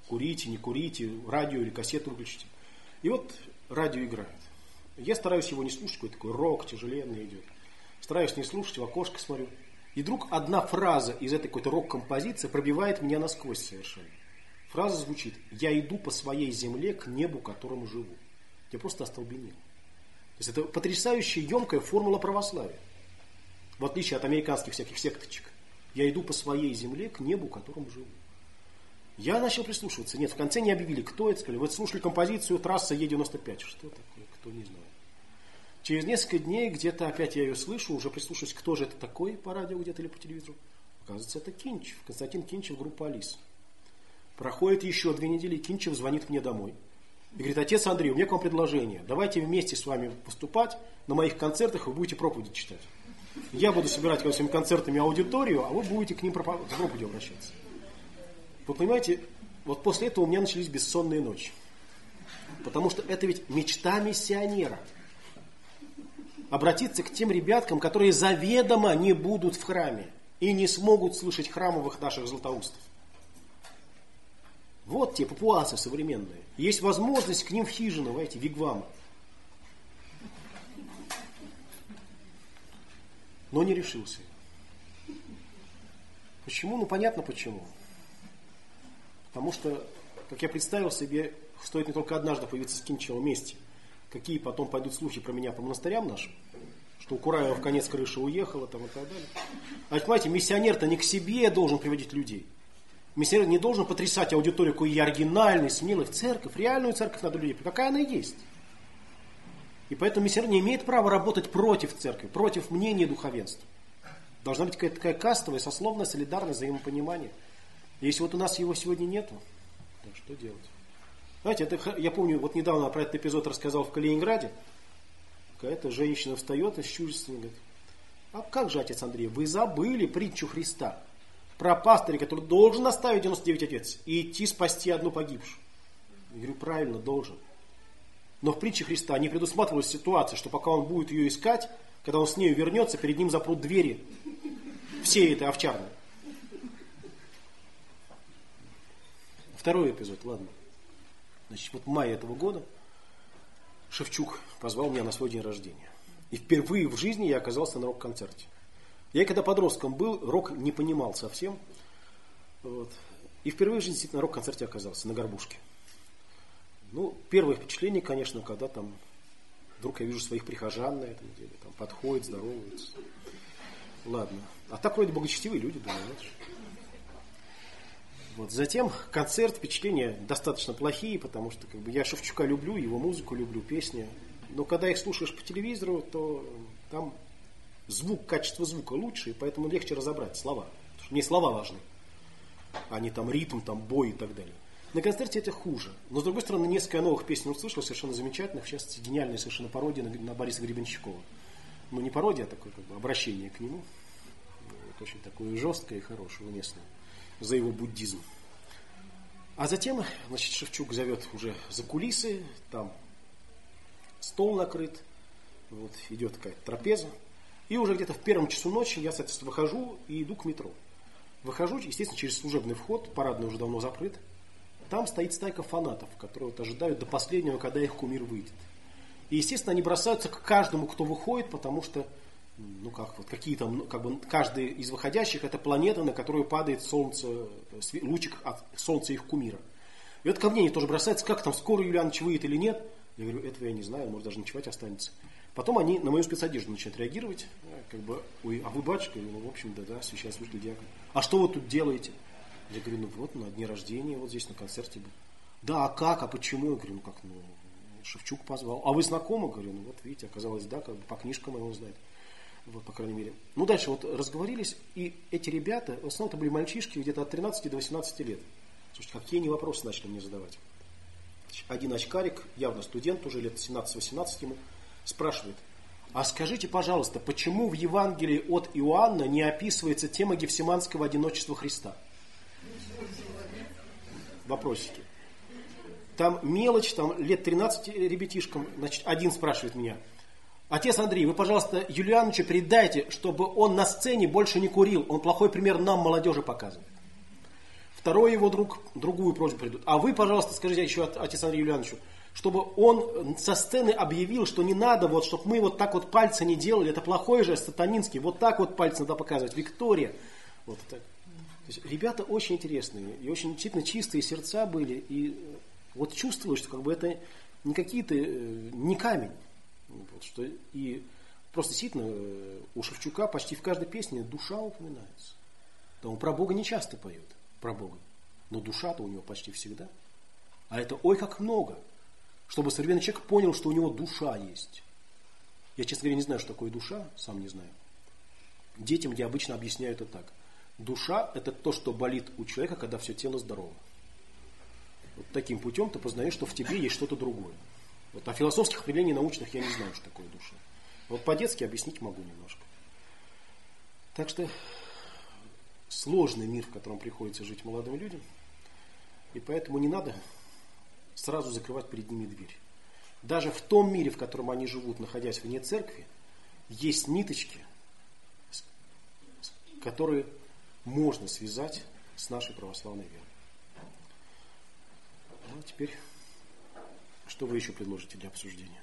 курите, не курите, радио или кассету выключите. И вот радио играет. Я стараюсь его не слушать, какой такой рок тяжеленный идет. Стараюсь не слушать, в окошко смотрю. И вдруг одна фраза из этой какой-то рок-композиции пробивает меня насквозь совершенно. Фраза звучит: «Я иду по своей земле к небу, которому живу». Я просто остолбенел. То есть это потрясающая, емкая формула православия. В отличие от американских всяких секточек. Я иду по своей земле к небу, которому живу. Я начал прислушиваться. Нет, в конце не объявили, кто это. Сказали: вы слушали композицию «Трасса Е95». Что такое? Кто не знает. Через несколько дней где-то опять я ее слышу, уже прислушиваюсь, кто же это такой по радио где-то или по телевизору. Оказывается, это Кинчев, Константин Кинчев, группа «Алис». Проходит еще 2 недели, Кинчев звонит мне домой. И говорит: отец Андрей, у меня к вам предложение. Давайте вместе с вами выступать на моих концертах, вы будете проповеди читать. Я буду собирать своими концертами аудиторию, а вы будете к ним с проповедью обращаться. Вы понимаете, вот после этого у меня начались бессонные ночи. Потому что это ведь мечта миссионера. Обратиться к тем ребяткам, которые заведомо не будут в храме и не смогут слышать храмовых наших златоустов. Вот те папуасы современные. Есть возможность к ним в хижину, в эти вигвамы. Но не решился. Почему? Ну, понятно почему. Потому что, как я представил себе, стоит не только однажды появиться с Кинчевым вместе. Какие потом пойдут слухи про меня по монастырям нашим, что у Кураева в конец крыши уехала там, и так далее. А понимаете, миссионер-то не к себе должен приводить людей. Миссионер не должен потрясать аудиторию, какой я оригинальный, смелый, в церковь. Реальную церковь надо людей, какая она есть. И поэтому миссионер не имеет права работать против церкви, против мнения духовенства. Должна быть какая-то такая кастовая, сословная солидарность, взаимопонимание. Если вот у нас его сегодня нету, то что делать? Знаете, это, я помню, вот недавно про этот эпизод рассказал в Калининграде. Какая-то женщина встает и щурится и говорит: а как же, отец Андрей, вы забыли притчу Христа про пастыря, который должен оставить 99 овец и идти спасти одну погибшую? Я говорю: правильно, должен. Но в притче Христа не предусматривалась ситуация, что пока он будет ее искать, когда он с нею вернется, перед ним запрут двери всей этой овчарни. Второй эпизод, ладно. Значит, вот в мае этого года Шевчук позвал меня на свой день рождения. И впервые в жизни я оказался на рок-концерте. Я когда подростком был, рок не понимал совсем. Вот. И впервые в жизни действительно на рок-концерте оказался, на Горбушке. Ну, первое впечатление, конечно, когда там вдруг я вижу своих прихожан на этом деле, там подходят, здороваются. Ладно. А так вроде благочестивые люди, думаю, знаешь. Вот. Затем концерт, впечатления достаточно плохие, потому что я Шевчука люблю, его музыку люблю, песни. Но когда их слушаешь по телевизору, то там звук, качество звука лучше, и поэтому легче разобрать слова. Потому что мне слова важны, а не там ритм, там бой и так далее. На концерте это хуже. Но с другой стороны, несколько новых песен услышал, совершенно замечательных, в частности, гениальная совершенно пародия на Бориса Гребенщикова. Ну, не пародия, а такое обращение к нему. Вот, очень такое жесткое и хорошее, уместное. За его буддизм. А затем, значит, Шевчук зовет уже за кулисы, там стол накрыт, вот, идет какая-то трапеза. И уже где-то в 1 часу ночи я, соответственно, выхожу и иду к метро. Выхожу, естественно, через служебный вход, парадный уже давно закрыт. Там стоит стайка фанатов, которые вот ожидают до последнего, когда их кумир выйдет. И, естественно, они бросаются к каждому, кто выходит, потому что ну как, вот какие там, каждый из выходящих это планета, на которую падает солнце, лучик от солнца их кумира. И вот ко мне они тоже бросаются, как там, скоро Юлианович выйдет или нет. Я говорю: этого я не знаю, может даже ночевать останется. Потом они на мою спецодежду начинают реагировать, ой, а вы батюшка? Ну, в общем, да, священнослужитель диакон. А что вы тут делаете? Я говорю: ну вот, на дне рождения, вот здесь на концерте был. Да, а как, а почему? Я говорю: ну, Шевчук позвал. А вы знакомы? Говорю: ну вот, видите, оказалось, да, по книжкам его знает. Вот, по крайней мере. Ну, дальше вот разговорились, и эти ребята, в основном это были мальчишки где-то от 13 до 18 лет. Слушайте, какие они вопросы начали мне задавать. Один очкарик, явно студент, уже лет 17-18 ему, спрашивает: а скажите, пожалуйста, почему в Евангелии от Иоанна не описывается тема гефсиманского одиночества Христа? Вопросики. Там мелочь, там лет 13 ребятишкам, значит, один спрашивает меня: отец Андрей, вы, пожалуйста, Юлиановичу передайте, чтобы он на сцене больше не курил. Он плохой пример нам, молодежи, показывает. второй его друг другую просьбу придут. А вы, пожалуйста, скажите еще отец Андрею Юлиановичу, чтобы он со сцены объявил, что не надо, вот, чтобы мы вот так вот пальцы не делали, это плохой жест, сатанинский, вот так вот пальцы надо показывать, Виктория. Вот так. То есть ребята очень интересные, и очень действительно чистые сердца были, и вот чувствую, что как бы это не какие-то, не камень. Вот, что, и просто действительно у Шевчука почти в каждой песне душа упоминается. Да, он про Бога не часто поет, про Бога, но душа-то у него почти всегда. А это ой как много, чтобы современный человек понял, что у него душа есть. Я, честно говоря, не знаю, что такое душа, сам не знаю. Детям я обычно объясняю это так. Душа – это то, что болит у человека, когда все тело здорово. Вот таким путем ты познаешь, что в тебе есть что-то другое. Вот, а философских определений научных я не знаю, что такое душа. Вот по-детски объяснить могу немножко. Так что сложный мир, в котором приходится жить молодым людям. И поэтому не надо сразу закрывать перед ними дверь. Даже в том мире, в котором они живут, находясь вне церкви, есть ниточки, которые можно связать с нашей православной верой. Ну, а теперь, что вы еще предложите для обсуждения?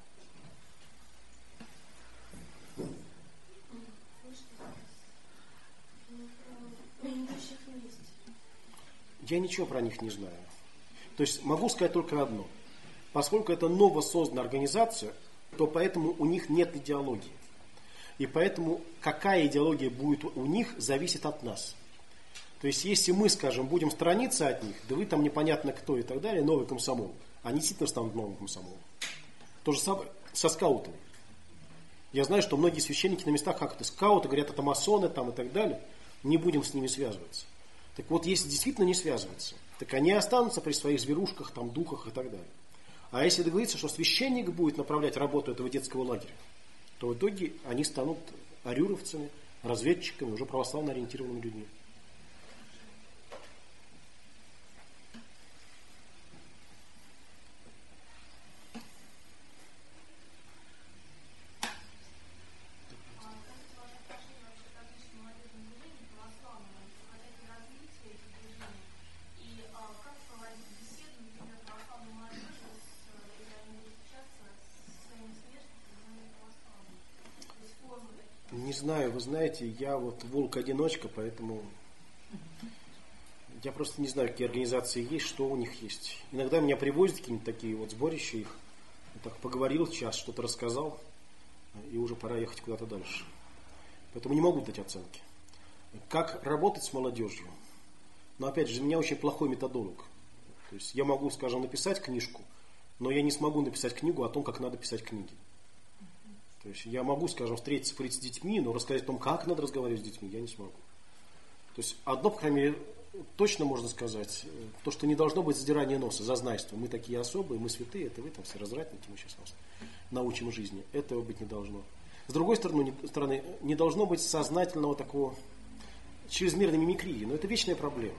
Я ничего про них не знаю. То есть могу сказать только одно. Поскольку это новосозданная организация, то поэтому у них нет идеологии. И поэтому какая идеология будет у них, зависит от нас. То есть если мы, скажем, будем сторониться от них, да вы там непонятно кто и так далее, новый комсомол, они действительно станут новым комсомолом. То же самое со скаутами. Я знаю, что многие священники на местах, как это скауты, говорят, это масоны там и так далее, не будем с ними связываться. Так вот, если действительно не связываться, так они останутся при своих зверушках, там, духах и так далее. А если договориться, что священник будет направлять работу этого детского лагеря, то в итоге они станут арюровцами, разведчиками, уже православно ориентированными людьми. Не знаю, вы знаете, я вот волк-одиночка, поэтому я просто не знаю, какие организации есть, что у них есть. Иногда меня привозят какие-нибудь такие вот сборища их. Я так поговорил час, что-то рассказал, и уже пора ехать куда-то дальше. Поэтому не могу дать оценки. Как работать с молодежью? Но опять же, для меня очень плохой методолог. То есть я могу, скажем, написать книжку, но я не смогу написать книгу о том, как надо писать книги. То есть я могу, скажем, встретиться, поговорить с детьми, но рассказать о том, как надо разговаривать с детьми, я не смогу. То есть одно, по крайней мере, точно можно сказать, то, что не должно быть задирания носа, зазнайства. Мы такие особые, мы святые, это вы там все развратники, мы сейчас вас научим жизни. Этого быть не должно. С другой стороны, не должно быть сознательного такого чрезмерной мимикрии, но это вечная проблема.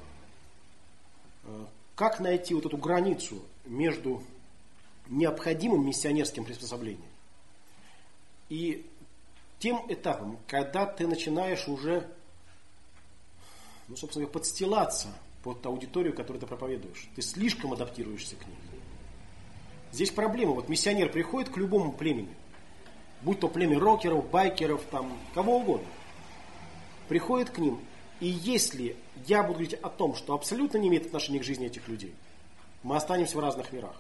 Как найти вот эту границу между необходимым миссионерским приспособлением и тем этапом, когда ты начинаешь уже, ну, собственно, подстилаться под аудиторию, которую ты проповедуешь. Ты слишком адаптируешься к ней. Здесь проблема. Вот миссионер приходит к любому племени, будь то племя рокеров, байкеров, там, кого угодно. Приходит к ним, и если я буду говорить о том, что абсолютно не имеет отношения к жизни этих людей, мы останемся в разных мирах.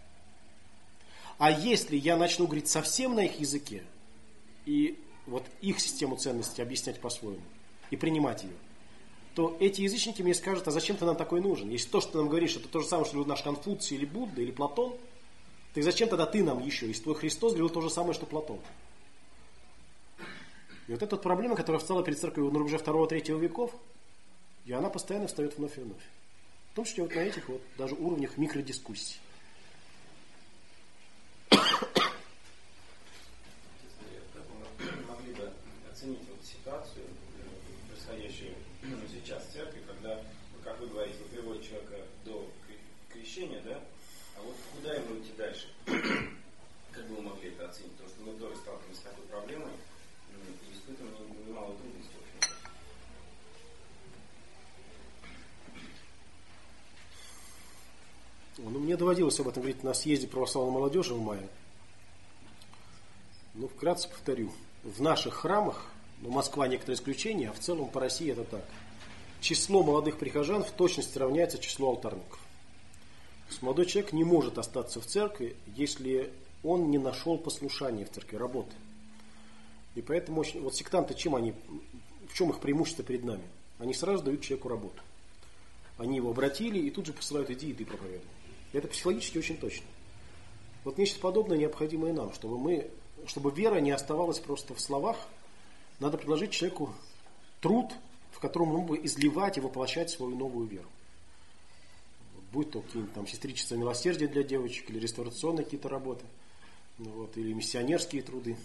А если я начну говорить совсем на их языке, и вот их систему ценностей объяснять по-своему, и принимать ее, то эти язычники мне скажут, а зачем ты нам такой нужен? Если то, что ты нам говоришь, это то же самое, что наш Конфуций или Будда, или Платон, так зачем тогда ты нам еще? Если твой Христос говорил то же самое, что Платон. И вот эта вот проблема, которая встала перед церковью на рубеже 2-3 веков, и она постоянно встает вновь и вновь. В том числе вот на этих вот даже уровнях микродискуссий. Ситуацию, происходящую сейчас в церкви, когда, как вы говорите, вы приводите человека до крещения, да, а вот куда ему идти дальше? Как бы вы могли это оценить? Потому что мы тоже сталкиваемся с такой проблемой и испытываем немало трудностей. доводилось об этом говорить на съезде православной молодежи в мае. Ну, вкратце повторю. В наших храмах, ну, Москва некоторые исключения, а в целом по России это так. Число молодых прихожан в точности равняется числу алтарников. То есть молодой человек не может остаться в церкви, если он не нашел послушания в церкви, работы. И поэтому вот сектанты, в чем их преимущество перед нами? Они сразу дают человеку работу. Они его обратили и тут же посылают: иди и ты проповедуй. Это психологически очень точно. Вот нечто подобное необходимо и нам, чтобы вера не оставалась просто в словах. Надо предложить человеку труд, в котором он мог бы изливать и воплощать свою новую веру. Будь то какие-нибудь там сестричество милосердия для девочек, или реставрационные какие-то работы, вот, или миссионерские труды.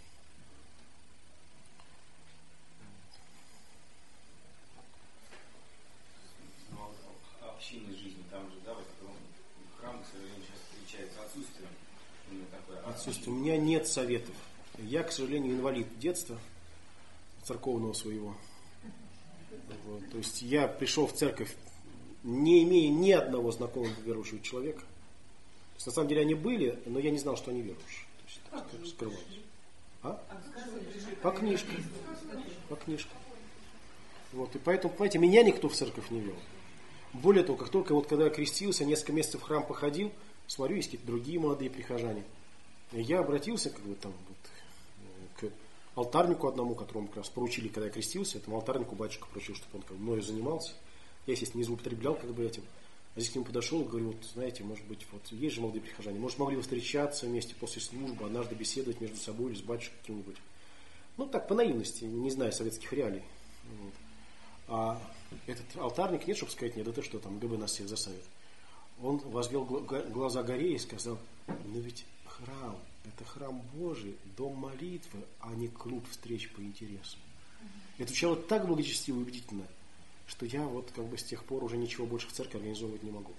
Общинной жизни там же, да, в этом храме, к сожалению, сейчас встречается отсутствие именно такое. Отсутствие. У меня нет советов. Я, к сожалению, инвалид детства церковного своего. Вот. То есть я пришел в церковь, не имея ни одного знакомого верующего человека. То есть, на самом деле они были, но я не знал, что они верующие. То есть, скрывалось. А? По книжкам. По книжкам. Вот. И поэтому, понимаете, меня никто в церковь не вел. Более того, как только когда я крестился, несколько месяцев в храм походил, смотрю, есть какие-то другие молодые прихожане. И я обратился к алтарнику одному, которому как раз поручили, когда я крестился. Этому алтарнику батюшка поручил, чтобы он мною занимался. Я, естественно, не злоупотреблял этим. А здесь к нему подошел и говорю: вот, знаете, может быть, вот есть же молодые прихожане, может, могли бы встречаться вместе после службы, однажды беседовать между собой или с батюшкой каким-нибудь. Ну, так, по наивности, не зная советских реалий. Вот. А этот алтарник, нет, чтобы сказать: нет, да ты что там, ГБ нас всех засадит. Он возвел глаза горе и сказал: ну ведь храм, это храм Божий, дом молитвы, а не клуб встреч по интересам. Это звучало так благочестиво и убедительно, что я вот как бы с тех пор уже ничего больше в церкви организовывать не могу.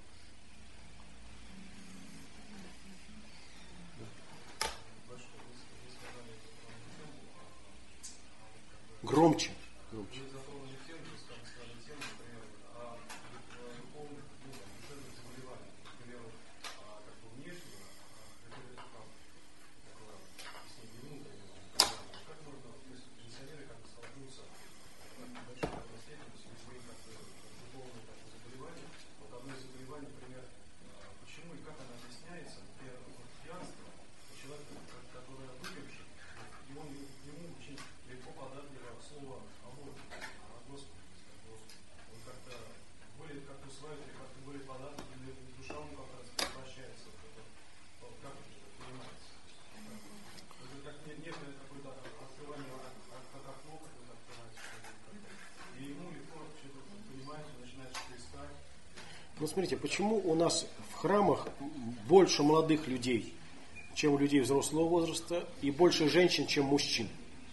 Громче. Громче. Ну, смотрите, почему у нас в храмах больше молодых людей, чем у людей взрослого возраста, и больше женщин, чем мужчин?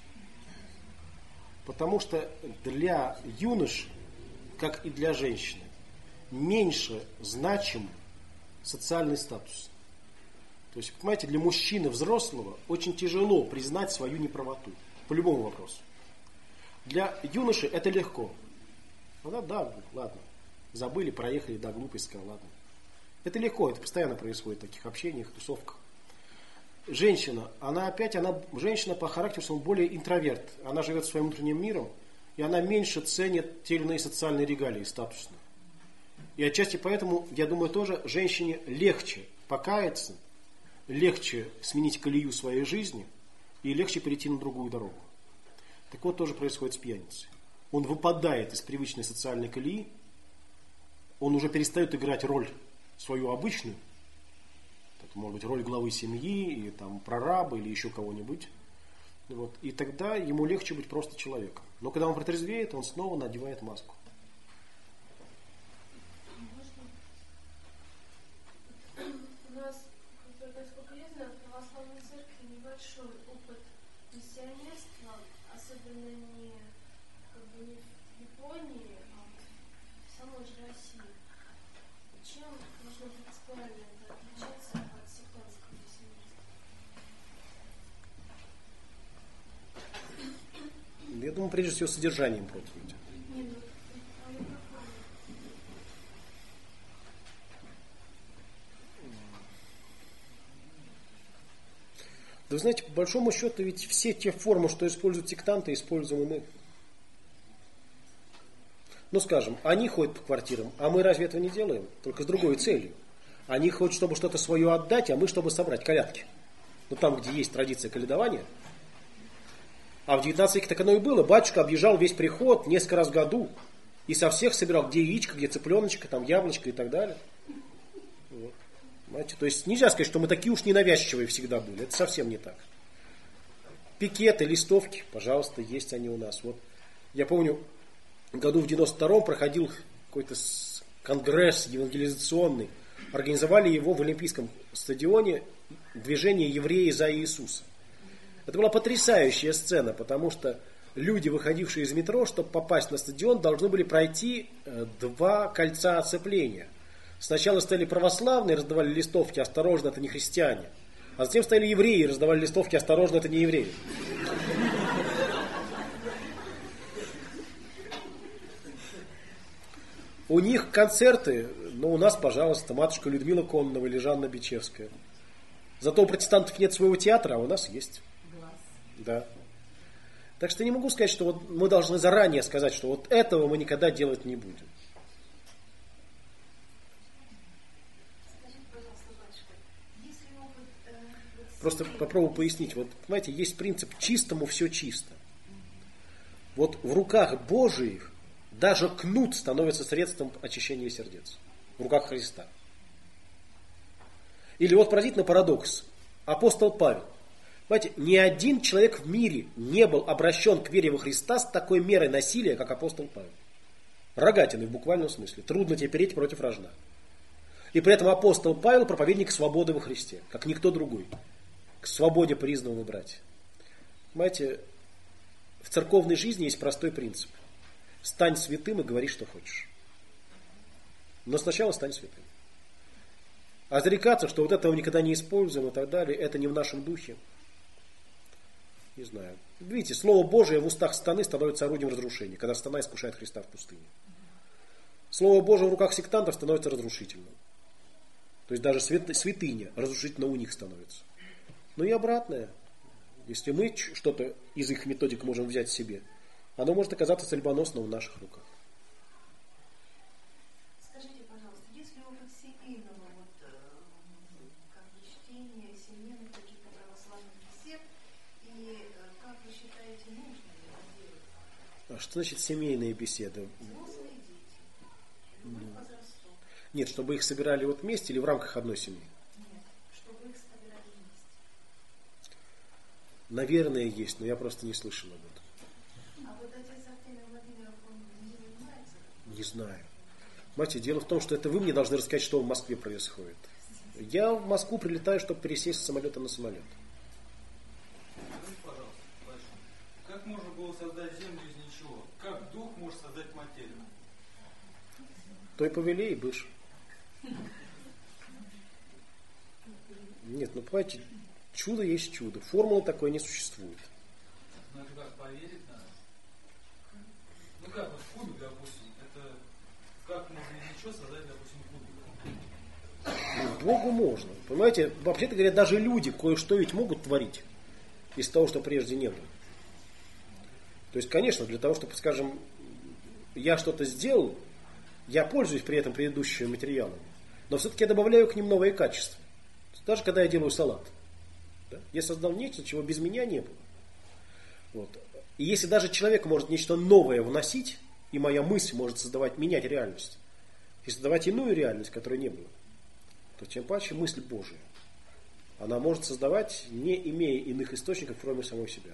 Потому что для юнош, как и для женщины, меньше значим социальный статус. То есть, понимаете, для мужчины взрослого очень тяжело признать свою неправоту по любому вопросу. Для юноши это легко. Да, ладно. Забыли, проехали, да, глупость сказал, ладно. Это легко, это постоянно происходит в таких общениях, тусовках. Женщина, она женщина по характеру более интроверт. Она живет своим внутренним миром, и она меньше ценит те или иные социальные регалии, статусно. И отчасти поэтому, я думаю, тоже женщине легче покаяться, легче сменить колею своей жизни и легче перейти на другую дорогу. Так вот, тоже происходит с пьяницей. Он выпадает из привычной социальной колеи, он уже перестает играть роль свою обычную, это может быть роль главы семьи, или там прораба, или еще кого-нибудь. Вот. И тогда ему легче быть просто человеком. Но когда он протрезвеет, он снова надевает маску. У нас, насколько я знаю, в православной церкви небольшой опыт миссионерства, особенно не в Японии, а в самой же России. Чем можно принципиально отличаться от сектантского миссионерства? Я думаю, прежде всего, содержанием проповеди. Да вы знаете, по большому счету, ведь все те формы, что используют сектанты, используем и мы. Ну, скажем, они ходят по квартирам, а мы разве этого не делаем? Только с другой целью. Они хотят, чтобы что-то свое отдать, а мы, чтобы собрать колядки. Ну, там, где есть традиция колядования. А в 19 веке так оно и было. Батюшка объезжал весь приход несколько раз в году. И со всех собирал, где яичко, где цыпленочка, там яблочко и так далее. Вот. Понимаете? То есть нельзя сказать, что мы такие уж ненавязчивые всегда были. Это совсем не так. Пикеты, листовки, пожалуйста, есть они у нас. Вот. Я помню, году в 92-м проходил какой-то конгресс евангелизационный. Организовали его в Олимпийском стадионе движение «Евреи за Иисуса». Это была потрясающая сцена, потому что люди, выходившие из метро, чтобы попасть на стадион, должны были пройти 2 кольца оцепления. Сначала стояли православные, раздавали листовки «Осторожно, это не христиане». А затем стояли евреи и раздавали листовки «Осторожно, это не евреи». У них концерты, у нас, пожалуйста, матушка Людмила Кононова или Жанна Бичевская. Зато у протестантов нет своего театра, а у нас есть. Да. Так что не могу сказать, что вот мы должны заранее сказать, что вот этого мы никогда делать не будем. Скажите, пожалуйста, батюшка, если опыт... Просто попробую пояснить. Вот, понимаете, есть принцип чистому все чисто. Вот в руках Божиих даже кнут становится средством очищения сердец. В руках Христа. Или вот поразительный парадокс. Апостол Павел. Понимаете, ни один человек в мире не был обращен к вере во Христа с такой мерой насилия, как апостол Павел. Рогатиной в буквальном смысле. Трудно тебе переть против рожна. И при этом апостол Павел проповедник свободы во Христе, как никто другой. К свободе призван выбрать. Понимаете, в церковной жизни есть простой принцип. Стань святым и говори, что хочешь. Но сначала стань святым. А зарекаться, что вот этого никогда не используем и так далее, это не в нашем духе. Не знаю. Видите, Слово Божие в устах сатаны становится орудием разрушения, когда сатана искушает Христа в пустыне. Слово Божие в руках сектантов становится разрушительным. То есть даже святыня разрушительно у них становится. Но и обратное. Если мы что-то из их методик можем взять себе, оно может оказаться судьбоносным в наших руках. Скажите, пожалуйста, есть ли опыт семейного, как бы чтения семейных каких-то православных бесед, и как вы считаете, нужно ли это делать? А что значит семейные беседы? Взрослые дети, любых возрастов. Нет, чтобы их собирали вот вместе или в рамках одной семьи? Нет, чтобы их собирали вместе. Наверное, есть, но я просто не слышал об этом. А вот отец Артемий Владимиров, он не занимается? Не знаю. Понимаете, дело в том, что это вы мне должны рассказать, что в Москве происходит. Я в Москву прилетаю, чтобы пересесть с самолета на самолет. Скажите, пожалуйста, батюшка, как можно было создать землю из ничего? Как дух может создать материю? То и повели, и бышь. Нет, понимаете, чудо есть чудо. Формулы такой не существует. Ну это как, поверить надо? Ну как, вот кубик, допустим, это как можно из ничего создать, допустим, кубик? Богу можно. Понимаете, вообще-то говоря, даже люди кое-что ведь могут творить из того, что прежде не было. То есть, конечно, для того, чтобы, скажем, я что-то сделал, я пользуюсь при этом предыдущими материалами, но все-таки я добавляю к ним новые качества. Даже когда я делаю салат. Да? Я создал нечто, чего без меня не было. Вот. И если даже человек может нечто новое вносить, и моя мысль может создавать, менять реальность, и создавать иную реальность, которой не было, то тем паче мысль Божия. Она может создавать, не имея иных источников, кроме самой себя.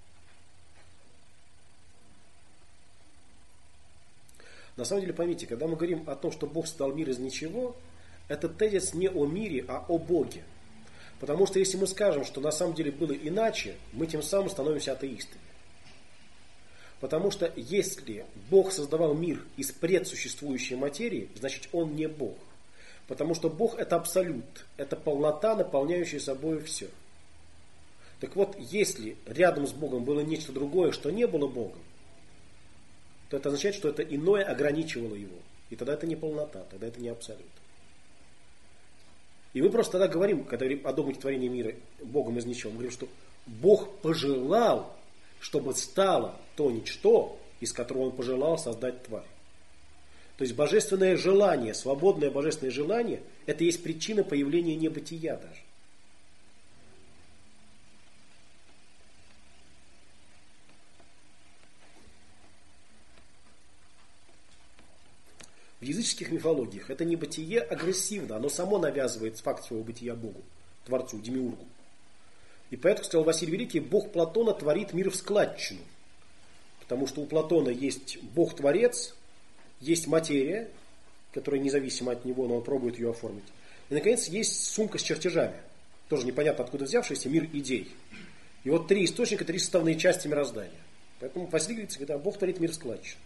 На самом деле, поймите, когда мы говорим о том, что Бог создал мир из ничего, этот тезис не о мире, а о Боге. Потому что если мы скажем, что на самом деле было иначе, мы тем самым становимся атеистами. Потому что если Бог создавал мир из предсуществующей материи, значит Он не Бог. Потому что Бог это абсолют, это полнота, наполняющая собой все. Так вот, если рядом с Богом было нечто другое, что не было Богом, то это означает, что это иное ограничивало его. И тогда это не полнота, тогда это не абсолют. И мы просто тогда говорим, когда говорим о догмате творения мира Богом из ничего, мы говорим, что Бог пожелал, чтобы стало то ничто, из которого Он пожелал создать тварь. То есть божественное желание, свободное божественное желание, это есть причина появления небытия даже. В языческих мифологиях это небытие агрессивно, оно само навязывает факт своего бытия Богу, Творцу, Демиургу. И поэтому, сказал Василий Великий, Бог Платона творит мир в складчину. Потому что у Платона есть Бог-творец, есть материя, которая независима от него, но он пробует ее оформить. И, наконец, есть сумка с чертежами. Тоже непонятно, откуда взявшийся мир идей. И вот 3 источника, 3 составные части мироздания. Поэтому Василий говорит, когда Бог творит мир в складчину.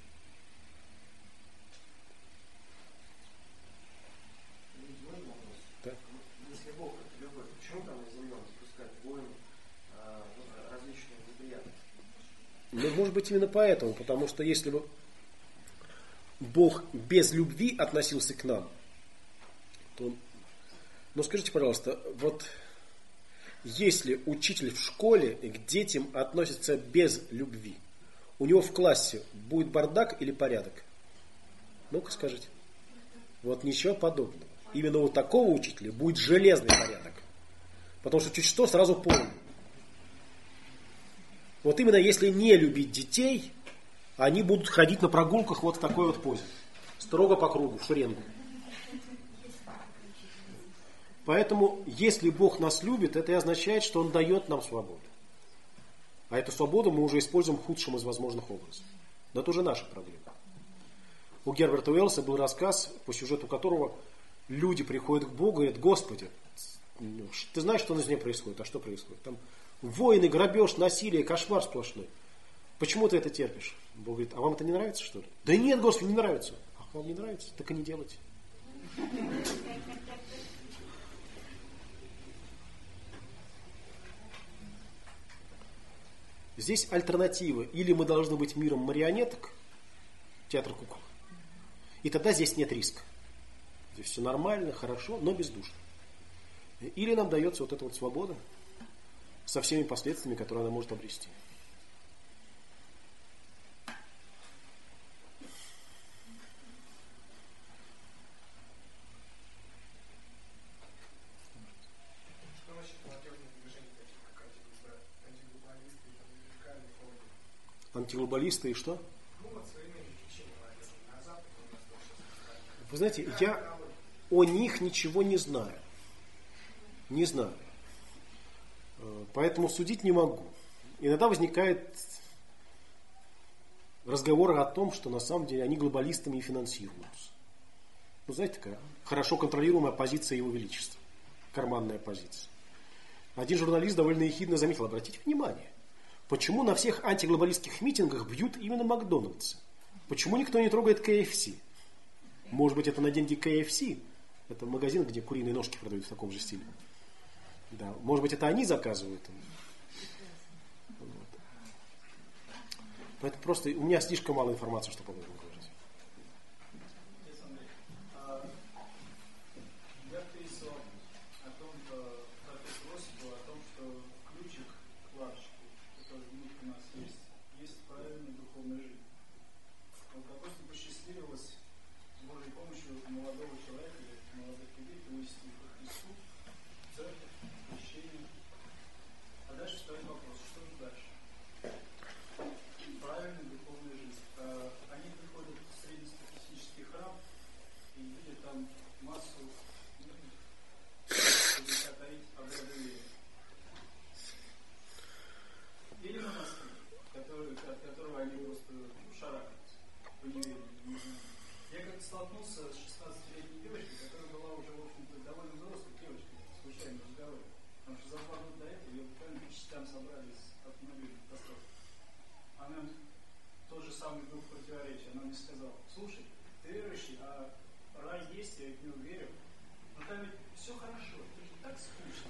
Ну, может быть, именно поэтому, потому что если бы Бог без любви относился к нам, то... Ну, скажите, пожалуйста, вот если учитель в школе к детям относится без любви, у него в классе будет бардак или порядок? Ну-ка, скажите. Вот ничего подобного. Именно у такого учителя будет железный порядок. Потому что чуть что сразу полный. Вот именно если не любить детей, они будут ходить на прогулках вот в такой вот позе. Строго по кругу, в шеренгу. Поэтому, если Бог нас любит, это и означает, что Он дает нам свободу. А эту свободу мы уже используем в худшем из возможных образов. Но это уже наша проблема. У Герберта Уэллса был рассказ, по сюжету которого люди приходят к Богу и говорят: Господи, ты знаешь, что на земле происходит? А что происходит? Там войны, грабеж, насилие, кошмар сплошной. Почему ты это терпишь? Бог говорит: а вам это не нравится, что ли? Да нет, Господи, не нравится. А вам не нравится? Так и не делайте. Здесь альтернатива. Или мы должны быть миром марионеток, театр кукол, и тогда здесь нет риска. Здесь все нормально, хорошо, но бездушно. Или нам дается вот эта вот свобода со всеми последствиями, которые она может обрести. Что насчет молодежных движений, таких как антиглобалисты и радикальные фонды? Антиглобалисты и что? Ну вот современные течения на Западе у нас тоже сейчас. Вы знаете, я о них ничего не знаю. Не знаю. Поэтому судить не могу. Иногда возникает разговор о том, что на самом деле они глобалистами и финансируются. Ну, знаете, такая хорошо контролируемая позиция Его Величества. Карманная позиция. Один журналист довольно ехидно заметил: обратите внимание, почему на всех антиглобалистских митингах бьют именно Макдональдсы? Почему никто не трогает KFC? Может быть, это на деньги KFC? Это магазин, где куриные ножки продают в таком же стиле. Да, может быть, это они заказывают. Вот. Поэтому просто у меня слишком мало информации, чтобы об этом говорить. Я писал о том, профессор Осипов, о том, что ключик к лавочке, который внутри нас есть правильная духовная жизнь. Вот, допустим, посчастливилось с Божьей помощью молодого человека или молодых людей привести к Христу, церковь, крещение. А дальше стоит вопрос, что же дальше? Правильная духовная жизнь. Они приходят в среднестатистический храм и видят там массу обряда веры. Или монастырь, от которого они просто шарахаются по неверию. Я как-то столкнулся с 16-летней девочкой, которая была уже, в общем-то, довольно взрослой девочкой, в случайном разговоре. Потому что за 2 года до этого ее буквально по частям собрали с автомобильной катастрофы. Она, тот же самый дух противоречия, она мне сказала: слушай, ты верующий, а рай есть, я в него верю, но там ведь все хорошо, это же так скучно.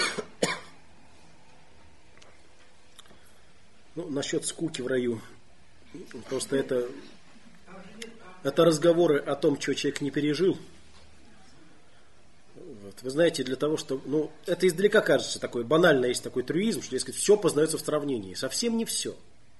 Ну, насчет скуки в раю. Просто это разговоры о том, что человек не пережил. Вот. вы знаете, для того, чтобы... это издалека кажется такой банально, есть такой трюизм, что, дескать, все познается в сравнении. Совсем не все.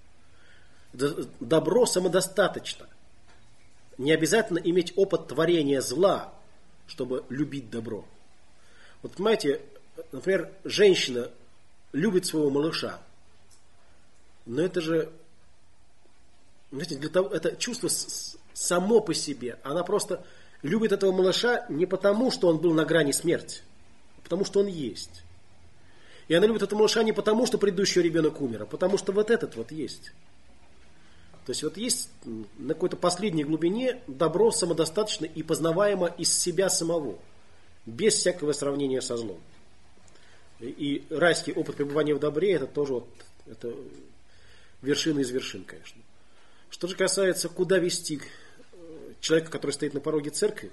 Добро самодостаточно. Не обязательно иметь опыт творения зла, чтобы любить добро. Вот понимаете, например, женщина любит своего малыша, но это же, знаете, для того, это чувство само по себе. Она просто любит этого малыша не потому, что он был на грани смерти, а потому, что он есть. И она любит этого малыша не потому, что предыдущий ребенок умер, а потому, что вот этот вот есть. То есть вот есть на какой-то последней глубине добро самодостаточно и познаваемо из себя самого, без всякого сравнения со злом. И райский опыт пребывания в добре, это тоже вот, это вершина из вершин, конечно. Что же касается, куда вести человека, который стоит на пороге церкви,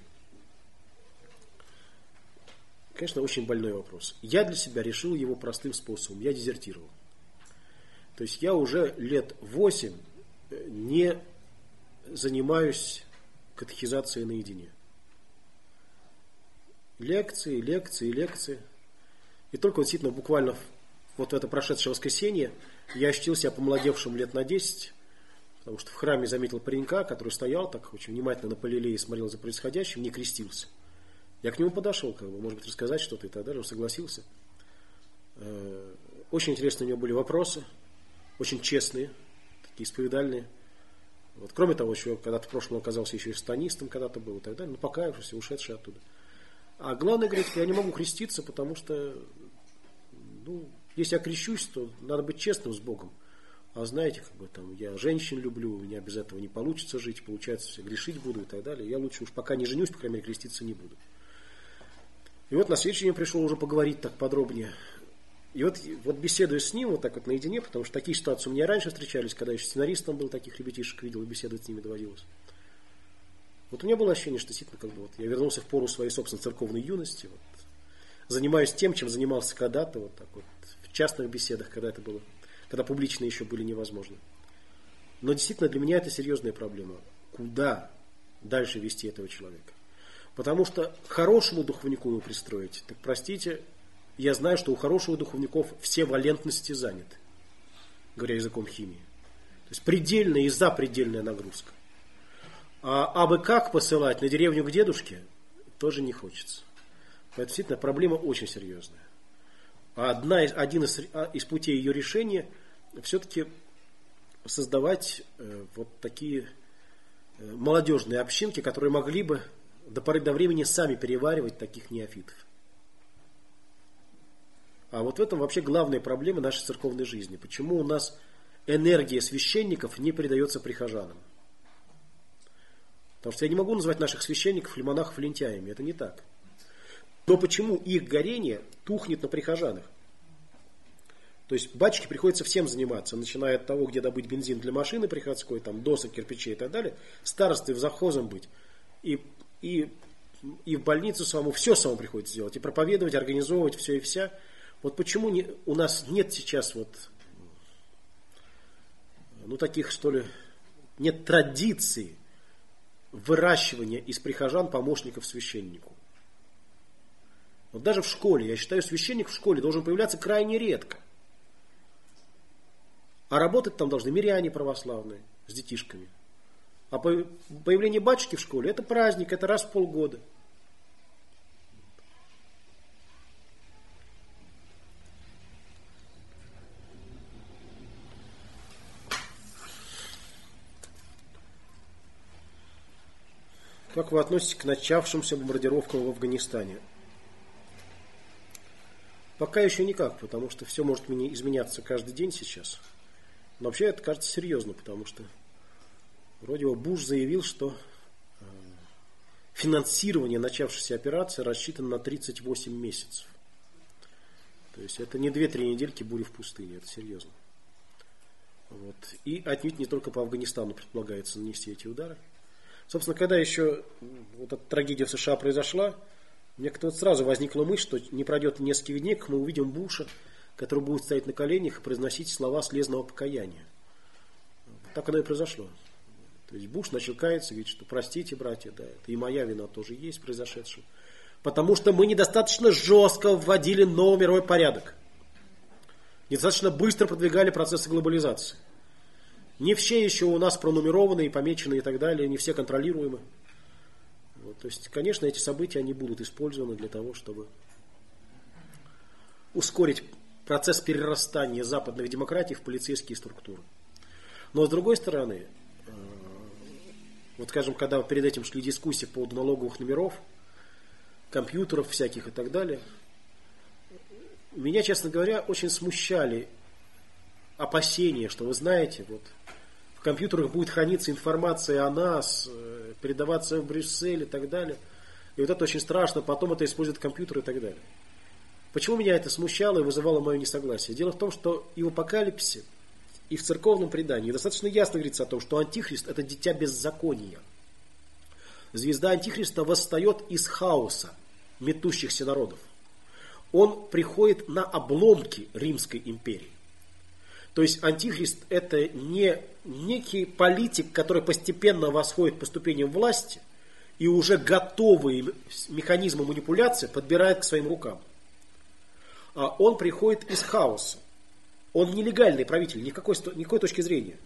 конечно, очень больной вопрос. Я для себя решил его простым способом. Я дезертировал. То есть я уже лет 8 не занимаюсь катехизацией наедине. Лекции. И только вот действительно буквально вот в это прошедшее воскресенье я ощутил себя помолодевшим лет на 10, потому что в храме заметил паренька, который стоял так очень внимательно на Палилее, смотрел за происходящим, не крестился. Я к нему подошел, может быть, рассказать что-то и так далее, он согласился. Очень интересные у него были вопросы, очень честные, такие исповедальные. Вот, кроме того, еще когда-то в прошлом оказался еще и станистом, когда-то был и так далее, покаявшийся, ушедший оттуда. А главное, говорит, я не могу креститься, потому что, если я крещусь, то надо быть честным с Богом. А знаете, я женщин люблю, у меня без этого не получится жить, получается, все грешить буду и так далее. Я лучше уж пока не женюсь, по крайней мере, креститься не буду. И вот на следующий день пришел уже поговорить так подробнее. И вот беседуя с ним, вот так вот наедине, потому что такие ситуации у меня раньше встречались, когда я еще сценаристом был, таких ребятишек видел, и беседовать с ними доводилось. Вот у меня было ощущение, что действительно я вернулся в пору своей собственной церковной юности, занимаюсь тем, чем занимался когда-то, вот так вот, в частных беседах, когда публичные еще были невозможны. Но действительно для меня это серьезная проблема. Куда дальше вести этого человека? Потому что хорошему духовнику его пристроить, так простите, я знаю, что у хороших духовников все валентности заняты, говоря языком химии. То есть предельная и запредельная нагрузка. А абы как посылать на деревню к дедушке тоже не хочется. Поэтому действительно проблема очень серьезная. Один из путей ее решения все-таки создавать вот такие молодежные общинки, которые могли бы до поры до времени сами переваривать таких неофитов. А вот в этом вообще главная проблема нашей церковной жизни. Почему у нас энергия священников не передается прихожанам? Потому что я не могу назвать наших священников или монахов лентяями. Это не так. Но почему их горение тухнет на прихожанах? То есть батюшке приходится всем заниматься, начиная от того, где добыть бензин для машины приходской, досок, кирпичей и так далее, старостой, завхозом быть, и в больницу самому, все самому приходится делать, и проповедовать, организовывать все и вся. Вот почему у нас нет сейчас таких, что ли, нет традиции выращивания из прихожан помощников священнику. Вот даже в школе, я считаю, священник в школе должен появляться крайне редко. А работать там должны миряне православные с детишками. А появление батюшки в школе — это праздник, это раз в полгода. Как вы относитесь к начавшимся бомбардировкам в Афганистане? Пока еще никак, потому что все может изменяться каждый день сейчас. Но вообще это кажется серьезно, потому что вроде бы Буш заявил, что финансирование начавшейся операции рассчитано на 38 месяцев. То есть это не 2-3 недельки бури в пустыне, это серьезно. И отнюдь не только по Афганистану предполагается нанести эти удары. Собственно, когда еще эта трагедия в США произошла, у меня как-то сразу возникла мысль, что не пройдет несколько дней, как мы увидим Буша, который будет стоять на коленях и произносить слова слезного покаяния. Так оно и произошло. То есть Буш начал каяться, говорит, что простите, братья, да, это и моя вина тоже есть произошедшее. Потому что мы недостаточно жестко вводили новый мировой порядок. Недостаточно быстро продвигали процессы глобализации. Не все еще у нас пронумерованы и помечены и так далее, не все контролируемы. Вот, то есть, конечно, эти события они будут использованы для того, чтобы ускорить процесс перерастания западных демократий в полицейские структуры. Но с другой стороны, вот скажем, когда перед этим шли дискуссии по поводу налоговых номеров, компьютеров всяких и так далее, меня, честно говоря, очень смущали опасения, что, вы знаете, вот в компьютерах будет храниться информация о нас, передаваться в Брюссель и так далее. И вот это очень страшно, потом это используют компьютеры и так далее. Почему меня это смущало и вызывало мое несогласие? Дело в том, что и в Апокалипсисе, и в церковном предании достаточно ясно говорится о том, что Антихрист – это дитя беззакония. Звезда Антихриста восстает из хаоса метущихся народов. Он приходит на обломки Римской империи. То есть Антихрист – это не некий политик, который постепенно восходит по ступеням власти и уже готовые механизмы манипуляции подбирает к своим рукам. А он приходит из хаоса. Он нелегальный правитель, никакой точки зрения.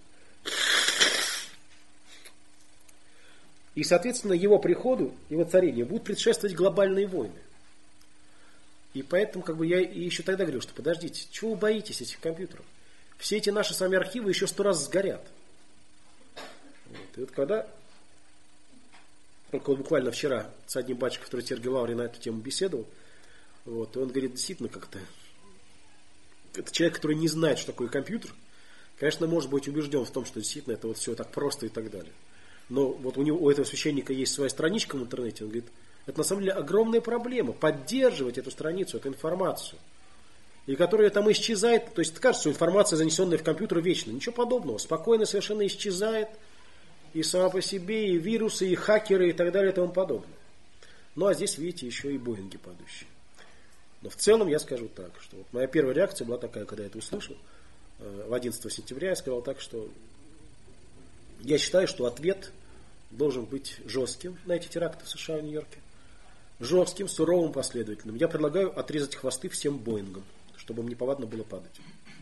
И, соответственно, его приходу, его царению будут предшествовать глобальные войны. И поэтому я еще тогда говорил, что подождите, чего вы боитесь этих компьютеров? Все эти наши с вами архивы еще 100 раз сгорят. Вот. И вот когда, только буквально вчера с одним батюшкой, который Сергей Лаврин на эту тему беседовал, вот, и он говорит, действительно как-то, это человек, который не знает, что такое компьютер, конечно, может быть убежден в том, что действительно это вот все так просто и так далее. Но вот у этого священника есть своя страничка в интернете, он говорит, это на самом деле огромная проблема, поддерживать эту страницу, эту информацию, и которая там исчезает, то есть кажется, что информация, занесенная в компьютер, вечна. Ничего подобного, спокойно совершенно исчезает, и сама по себе, и вирусы, и хакеры, и так далее, и тому подобное. Ну а здесь, видите, еще и боинги падающие. Но в целом я скажу так, что вот моя первая реакция была такая, когда я это услышал, в 11 сентября я сказал так, что я считаю, что ответ должен быть жестким на эти теракты в США и Нью-Йорке. Жестким, суровым, последовательным. Я предлагаю отрезать хвосты всем Боингам, чтобы им неповадно было падать.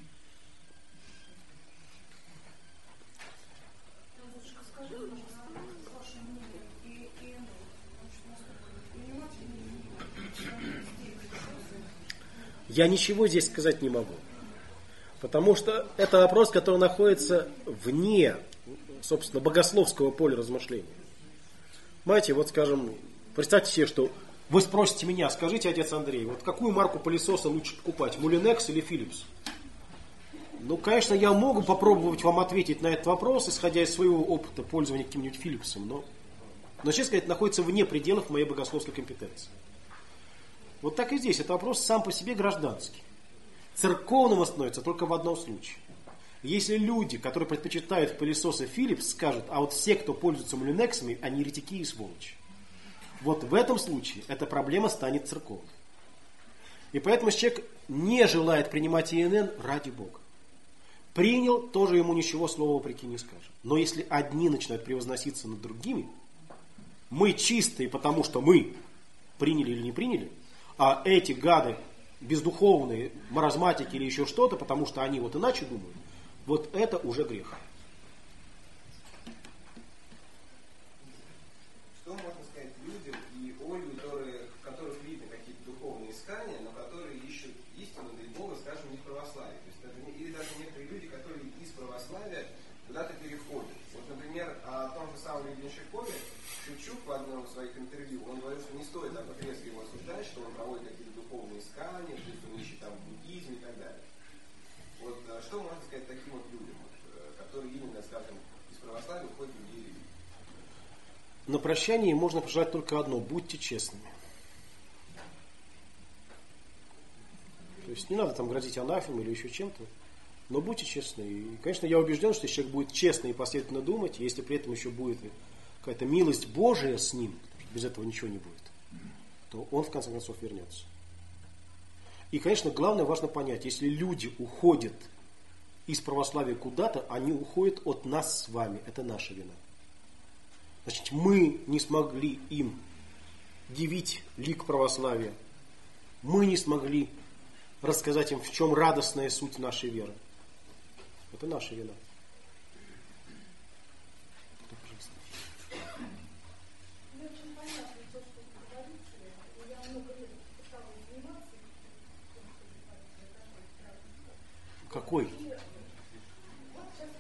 Я ничего здесь сказать не могу. Потому что это вопрос, который находится вне, собственно, богословского поля размышления. Понимаете, вот скажем, представьте себе, что вы спросите меня, скажите, отец Андрей, вот какую марку пылесоса лучше покупать, Мулинекс или Philips? Ну, конечно, я могу попробовать вам ответить на этот вопрос, исходя из своего опыта пользования каким-нибудь Philips'ом, но честно сказать, это находится вне пределов моей богословской компетенции. Вот так и здесь. Это вопрос сам по себе гражданский. Церковным становится только в одном случае. Если люди, которые предпочитают пылесосы Philips, скажут, а вот все, кто пользуется Мулинексами, они еретики и сволочи. Вот в этом случае эта проблема станет церковной. И поэтому если человек не желает принимать ИНН, ради Бога. Принял, тоже ему ничего слова вопреки не скажет. Но если одни начинают превозноситься над другими, мы чистые, потому что мы приняли или не приняли, а эти гады бездуховные, маразматики или еще что-то, потому что они вот иначе думают, вот это уже грех. Что можно сказать людям и о людях, в которых видно какие-то духовные искания, но которые ищут истину, да и Бога, скажем, не в православии. То есть это, или даже некоторые люди, которые из православия куда-то переходят. Вот, например, о том же самом Гребенщикове Шевчук в одном из своих интервью, он говорил, что не стоит так вот резко его осуждать, что он проводит какие-то духовные искания, то есть он ищет там буддизм и так далее. Вот что можно сказать таким вот людям, которые именно, скажем, из православия уходят в другие религии? На прощание можно пожелать только одно: будьте честными. То есть не надо там грозить анафемой или еще чем-то, но будьте честны. И, конечно, я убежден, что если человек будет честно и последовательно думать, если при этом еще будет какая-то милость Божия с ним, без этого ничего не будет, то он в конце концов вернется. И, конечно, главное, важно понять, если люди уходят из православия куда-то, они уходят от нас с вами. Это наша вина. Значит, мы не смогли им явить лик православия. Мы не смогли рассказать им, в чем радостная суть нашей веры. Это наша вина. Очень понятно то, что вы говорите. Я много лет пыталась заниматься. Какой? Вот сейчас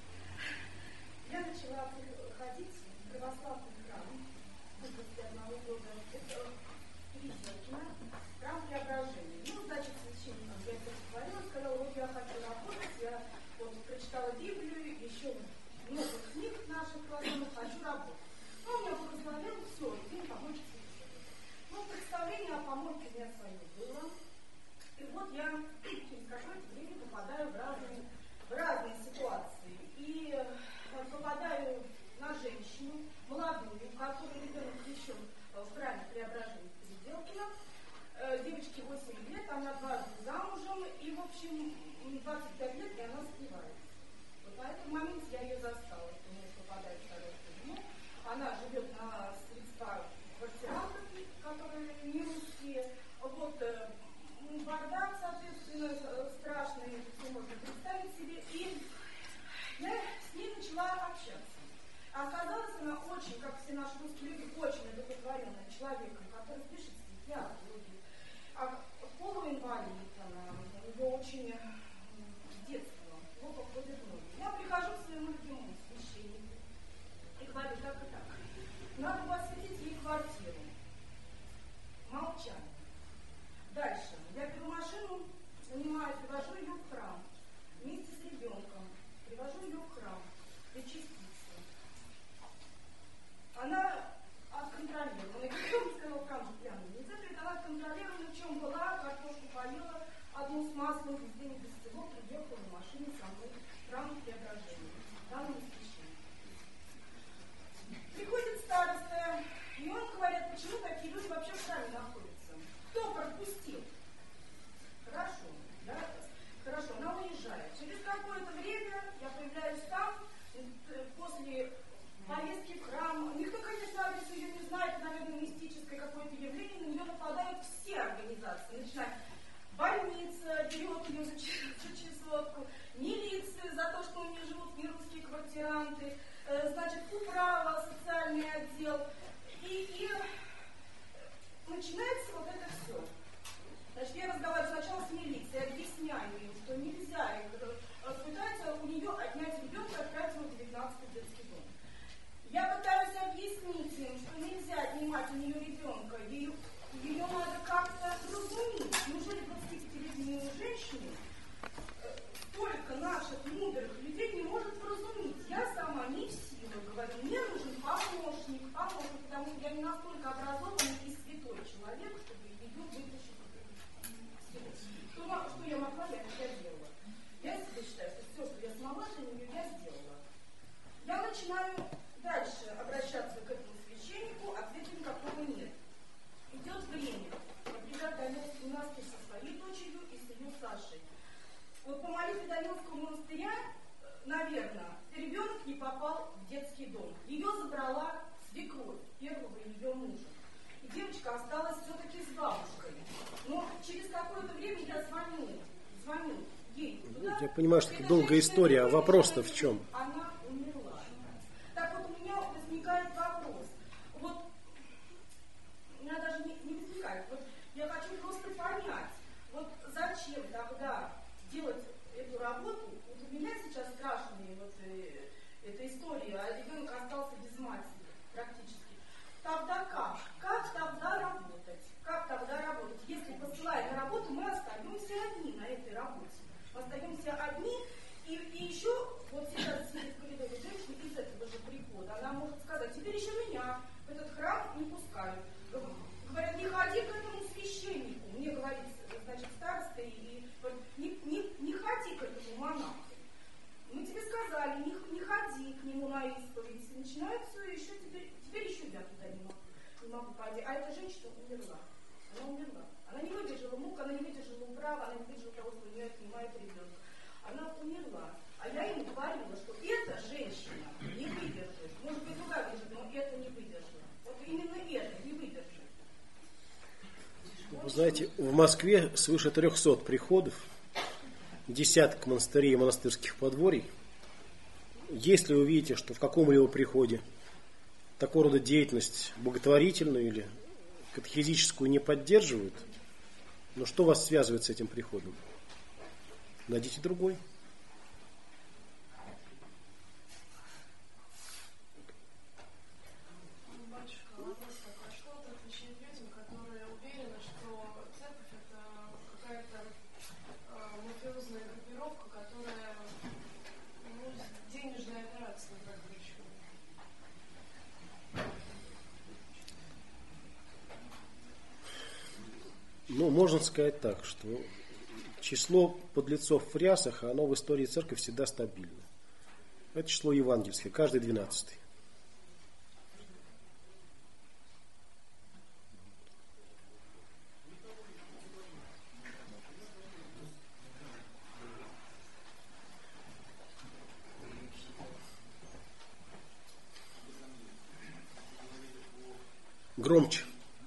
я начала ходить в православный храм после 1 года. Это Переделкино, храм Преображения. Ну, значит, священником я это говорила, сказала, вот я хочу работать, я вот прочитала Библию, еще много книг наших православных, хочу работать. Ну, он меня благословил, все, иди помочь священнику. Ну, представление о помолвке у меня свое было. И вот я через какое-то время попадаю в разные ситуации. И попадаю на женщину, молодую, которой ребенок крещен в храме Преображения Переделкино. Девочке 8 лет, она дважды замужем, и, в общем, 25 лет, и она спивается. Вот на этом моменте я ее застала, что мне попадает второе семью. Она живет на средства квартирантов, которые не русские. Вот бардак, соответственно, страшный, все можно представить себе. И я с ней начала общаться. А оказалась она очень, как все наши русские люди, очень одухотворенным человеком, который пишет стихи о Боге. А полуинвалид она, у нее очень с детства плохо ходят ноги. Я прихожу к своему любимому священнику и говорю, так и так. Надо посвятить ей квартиру. Молчание. Дальше. Я беру машину, занимаюсь, привожу ее в храм. Вместе с ребенком. Привожу ее в храм. Причаститься. Она отконтролирована. Как я вам сказала, храм же пьяный. Не знаю, она отконтролирована, в чем была, картошку поела, одну с маслом, везде не без всего, приехала на машине со мной в храм Преображения. Там не священник. Приходит староста, и он говорит, почему такие люди вообще в храме находятся? Кто пропустил? Хорошо, да? Хорошо, она уезжает. Через какое-то время я появляюсь там, после поездки в храм. Никто, конечно, адрес ее не знает, наверное, мистическое какое-то явление, на нее нападают все организации, начиная больница, берет ее за чесотку, милиция за то, что у нее живут нерусские квартиранты, значит, управа, социальный отдел. И начинается вот это все. Значит, я разговариваю сначала с милицией, объясняю им, что нельзя, пытаются у нее отнять ребенка и отправить его в 19-й детский дом. Я пытаюсь объяснить им, что нельзя отнимать у нее ребенка, ее надо как-то разуметь. Неужели 25-летнюю женщину столько наших мудрых людей не может вразумить? Я сама не в силу, говорю, мне нужен помощник, потому что я не настолько образованный и святой человек, чтобы ее вытащить. Что я могла, я делала. Я себе считаю, что все, что я смогла для нее, я сделала. Я начинаю дальше обращаться к этому священнику, ответа никакого нет. Идет время. Я приезжаю в Даниловский монастырь со своей дочерью и с ее Сашей. Вот по молитве Даниловского монастыря, наверное, ребенок не попал в детский дом. Ее забрала свекровь первого ее мужа. И девочка осталась все-таки с бабушкой. Но через какое-то время я звоню ей туда. Я понимаю, что это долгая история, а вопрос-то в чем? Она умерла. Так вот у меня возникает вопрос. Вот у меня даже не возникает. Вот я хочу просто понять, вот зачем тогда делать эту работу? Вот у меня сейчас страшная вот эта история, а ребенок остался без матери практически. Тогда как? Как тогда работать? Как тогда работать? Если посылая на работу, мы остаемся одни на этой работе. Мы остаемся одни, и еще вот сейчас Знаете, в Москве свыше 300 приходов, десяток монастырей и монастырских подворий. Если вы видите, что в каком-либо приходе такого рода деятельность благотворительную или катехизическую не поддерживают, но что вас связывает с этим приходом? Найдите другой. Ну, можно сказать так, что число подлецов в рясах, оно в истории церкви всегда стабильно. Это число евангельское, каждый 12-й. Громче.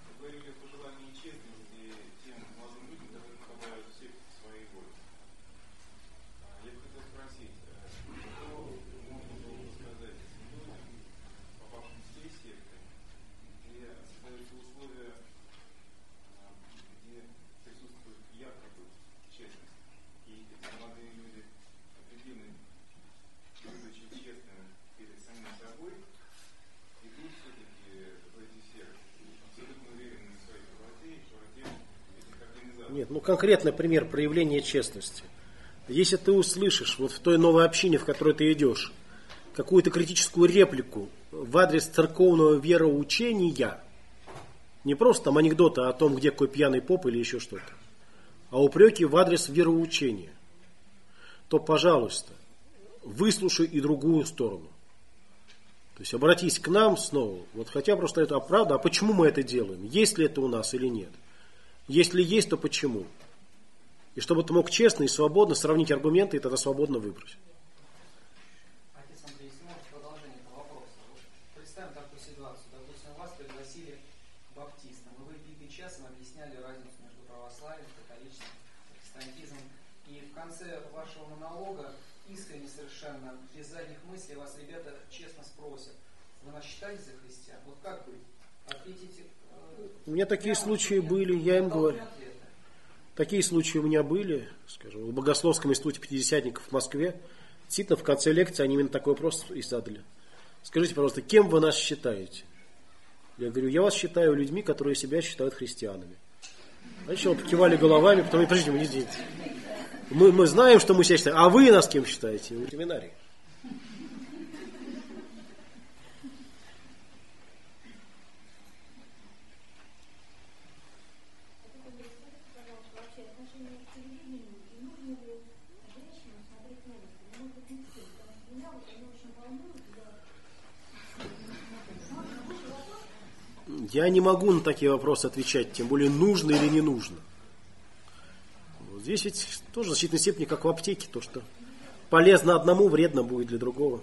Нет, ну конкретный пример проявления честности. Если ты услышишь вот в той новой общине, в которой ты идешь, какую-то критическую реплику в адрес церковного вероучения, не просто там анекдоты о том, где какой пьяный поп или еще что-то, а упреки в адрес вероучения, то, пожалуйста, выслушай и другую сторону. То есть обратись к нам снова, вот хотя просто это правда, а почему мы это делаем, есть ли это у нас или нет. Если есть, то почему? И чтобы ты мог честно и свободно сравнить аргументы и тогда свободно выбрать. Отец Андрей, если можно продолжение этого вопроса. Вот представим такую ситуацию. Допустим, вас пригласили к баптистам, и вы битый час им объясняли разницу между православием, католичеством, протестантизмом. И в конце вашего монолога, искренне совершенно, без задних мыслей, вас ребята честно спросят: вы нас считаете за христиан? Вот как быть? Ответите... У меня такие случаи были, я им говорю. Такие случаи у меня были, скажем, в Богословском институте пятидесятников в Москве. Действительно, в конце лекции они именно такой вопрос и задали. Скажите, пожалуйста, кем вы нас считаете? Я говорю, я вас считаю людьми, которые себя считают христианами. Сначала покивали головами, потом, подождите, мы не здесь. Мы знаем, что мы себя считаем, а вы нас кем считаете? В семинарии. Я не могу на такие вопросы отвечать, тем более нужно или не нужно. Вот здесь ведь тоже в значительной степени, как в аптеке, то, что полезно одному, вредно будет для другого.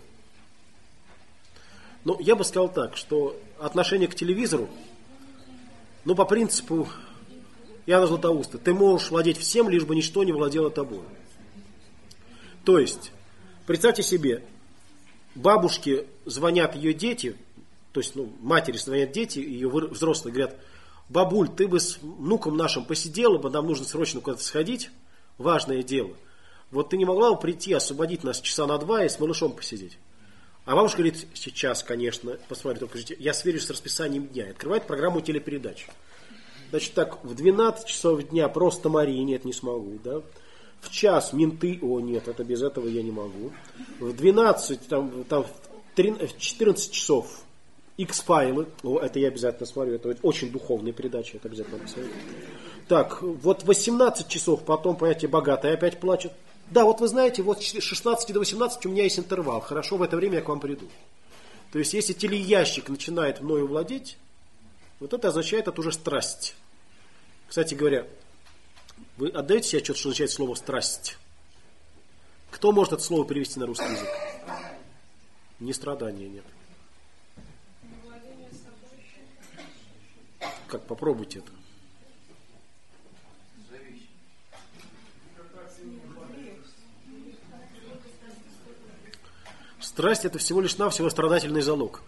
Но я бы сказал так, что отношение к телевизору, ну, по принципу Иоанна Златоуста, ты можешь владеть всем, лишь бы ничто не владело тобой. То есть, представьте себе, бабушке звонят ее дети, то есть, матери звонят дети, ее взрослые говорят: бабуль, ты бы с внуком нашим посидела бы, нам нужно срочно куда-то сходить, важное дело. Вот ты не могла бы прийти, освободить нас часа на 2 и с малышом посидеть? А бабушка говорит: сейчас, конечно, посмотрите, только я сверюсь с расписанием дня. И открывает программу телепередач. Значит так, в 12 часов дня просто Мария, нет, не смогу, да. В час менты, о нет, это без этого я не могу. В 12, в 14 часов X-файлы, это я обязательно смотрю, это очень духовная передача, это обязательно посмотрю. Так, вот 18 часов, потом, понимаете, богатые опять плачут. Да, вот вы знаете, вот с 16 до 18 у меня есть интервал, хорошо, в это время я к вам приду. То есть, если телеящик начинает мною владеть, вот это означает, это уже страсть. Кстати говоря, вы отдаете себе отчет, что означает слово «страсть»? Кто может это слово перевести на русский язык? Не страдания, нет. Как, попробуйте это. Страсть – это всего лишь навсего страдательный залог.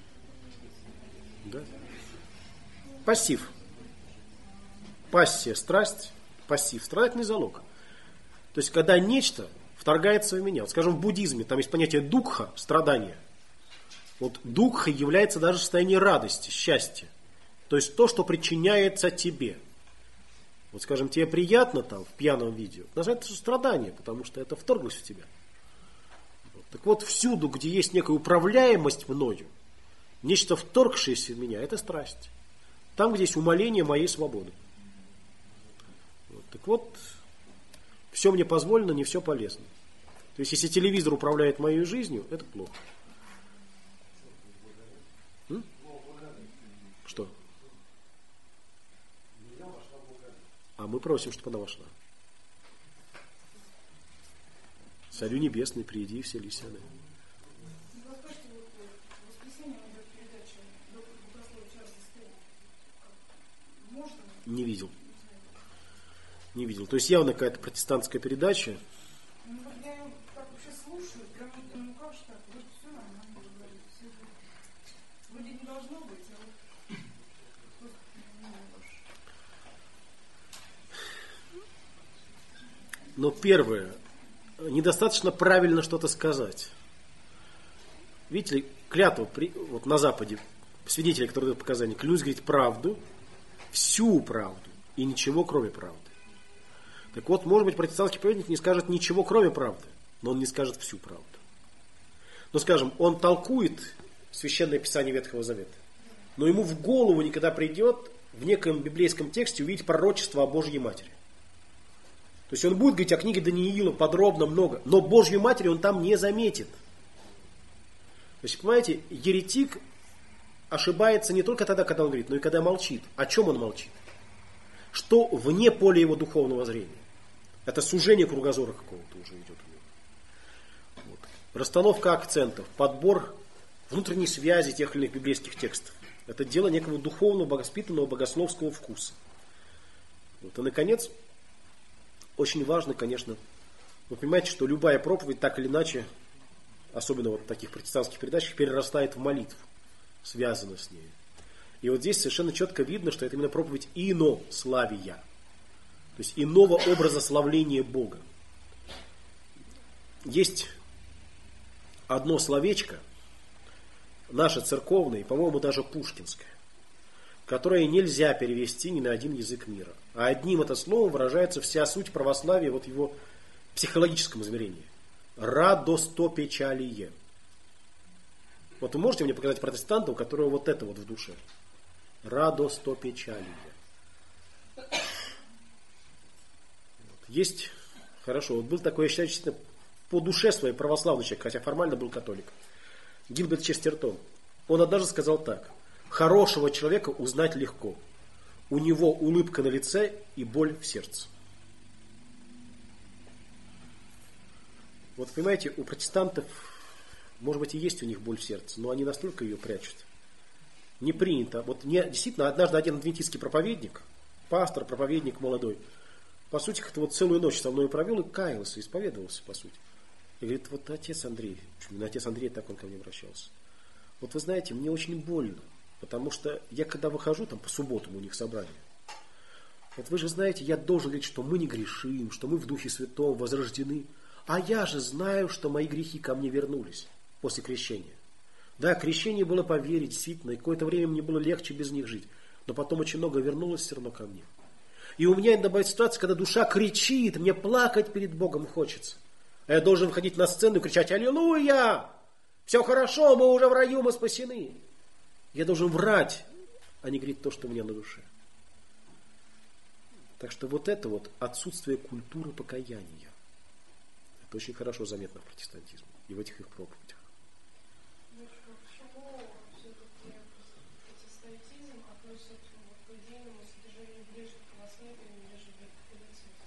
Да? Пассив. Пассия – страсть, пассив – страдательный залог. То есть, когда нечто вторгается в меня. Вот, скажем, в буддизме там есть понятие дукха – страдания. Вот дукха является даже состояние радости, счастья. То есть, то, что причиняется тебе. Вот, скажем, тебе приятно там в пьяном виде, называется страдание, потому что это вторглось в тебя. Вот. Так вот, всюду, где есть некая управляемость мною, нечто вторгшееся в меня, это страсть. Там, где есть умаление моей свободы. Вот. Так вот, все мне позволено, не все полезно. То есть, если телевизор управляет моей жизнью, это плохо. Что? А мы просим, чтобы она вошла. Царю небесный, приди и вселись она. Не видел. Не видел. То есть явно какая-то протестантская передача. Ну, вот я ее так вообще слушаю, прям думаю, как же так, вот все нормально говорит, все вроде не должно быть, а вот Но первое, недостаточно правильно что-то сказать. Видите ли, клятва вот на Западе, свидетели, которые дают показания, клянусь говорить правду, всю правду и ничего, кроме правды. Так вот, может быть, протестантский проповедник не скажет ничего, кроме правды, но он не скажет всю правду. Но, скажем, он толкует Священное Писание Ветхого Завета, но ему в голову никогда придет в неком библейском тексте увидеть пророчество о Божьей Матери. То есть он будет говорить о книге Даниила подробно, много, но Божью Матерь он там не заметит. То есть, понимаете, еретик ошибается не только тогда, когда он говорит, но и когда молчит. О чем он молчит? Что вне поля его духовного зрения. Это сужение кругозора какого-то уже идет у него. Вот. Расстановка акцентов, подбор внутренней связи тех или иных библейских текстов. Это дело некого духовного, богоспитанного, богословского вкуса. Вот. И, наконец, очень важно, конечно, вы понимаете, что любая проповедь так или иначе, особенно вот в таких протестантских передачах, перерастает в молитву, связана с ней. И вот здесь совершенно четко видно, что это именно проповедь инославия. То есть иного образа славления Бога. Есть одно словечко, наше церковное, по-моему, даже пушкинское, которое нельзя перевести ни на один язык мира. А одним это словом выражается вся суть православия вот в его психологическом измерении. Радостопечалие. Вот вы можете мне показать протестанта, у которого вот это вот в душе? Радостопечалие. Есть, хорошо, вот был такой, я считаю, честно, по душе своей православный человек, хотя формально был католик. Гилберт Честертон. Он однажды сказал так: хорошего человека узнать легко. У него улыбка на лице и боль в сердце. Вот понимаете, у протестантов, может быть, и есть у них боль в сердце, но они настолько ее прячут. Не принято. Вот действительно, однажды один адвентистский проповедник, пастор, проповедник молодой, по сути, как-то вот целую ночь со мной провел и каялся, исповедовался, по сути. И говорит, вот отец Андрей, почему отец Андрей, так он ко мне обращался. Вот вы знаете, мне очень больно, потому что я когда выхожу там по субботам у них собрание, вот вы же знаете, я должен говорить, что мы не грешим, что мы в Духе Святом возрождены, а я же знаю, что мои грехи ко мне вернулись после крещения. Да, крещение было по вере, действительно, и какое-то время мне было легче без них жить, но потом очень много вернулось все равно ко мне. И у меня иногда бывает ситуация, когда душа кричит, мне плакать перед Богом хочется. А я должен выходить на сцену и кричать: «Аллилуйя! Все хорошо, мы уже в раю, мы спасены». Я должен врать, а не говорить то, что у меня на душе. Так что вот это вот отсутствие культуры покаяния, это очень хорошо заметно в протестантизме и в этих их проповедях. Почему все-таки протестантизм относится к идейному содержанию ближе к православию, нежели к католицизму?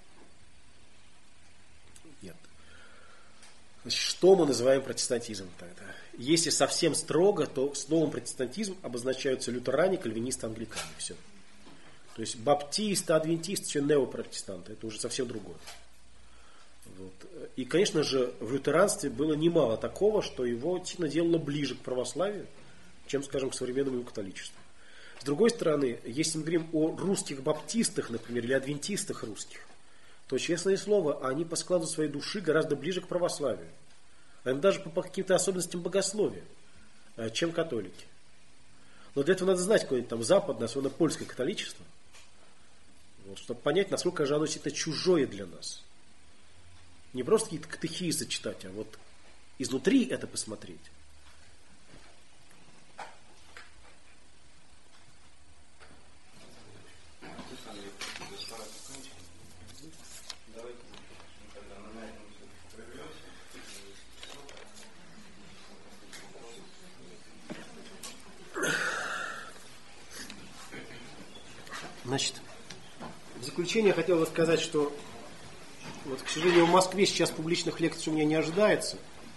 Нет. Значит, что мы называем протестантизмом тогда? Если совсем строго, то словом протестантизм обозначаются лютеране, кальвинисты, англикане. Все. То есть баптисты, адвентисты, все неопротестанты. Это уже совсем другое. Вот. И, конечно же, в лютеранстве было немало такого, что его сильно делало ближе к православию, чем, скажем, к современному католичеству. С другой стороны, если мы говорим о русских баптистах, например, или адвентистах русских, то, честное слово, они по складу своей души гораздо ближе к православию. Они даже по каким-то особенностям богословия, чем католики. Но для этого надо знать какое-нибудь там западное, особенно польское католичество, вот, чтобы понять, насколько же оно действительно чужое для нас. Не просто какие-то катехизы читать, а вот изнутри это посмотреть. Значит, в заключение я хотел бы сказать, что вот, к сожалению, в Москве сейчас публичных лекций у меня не ожидается.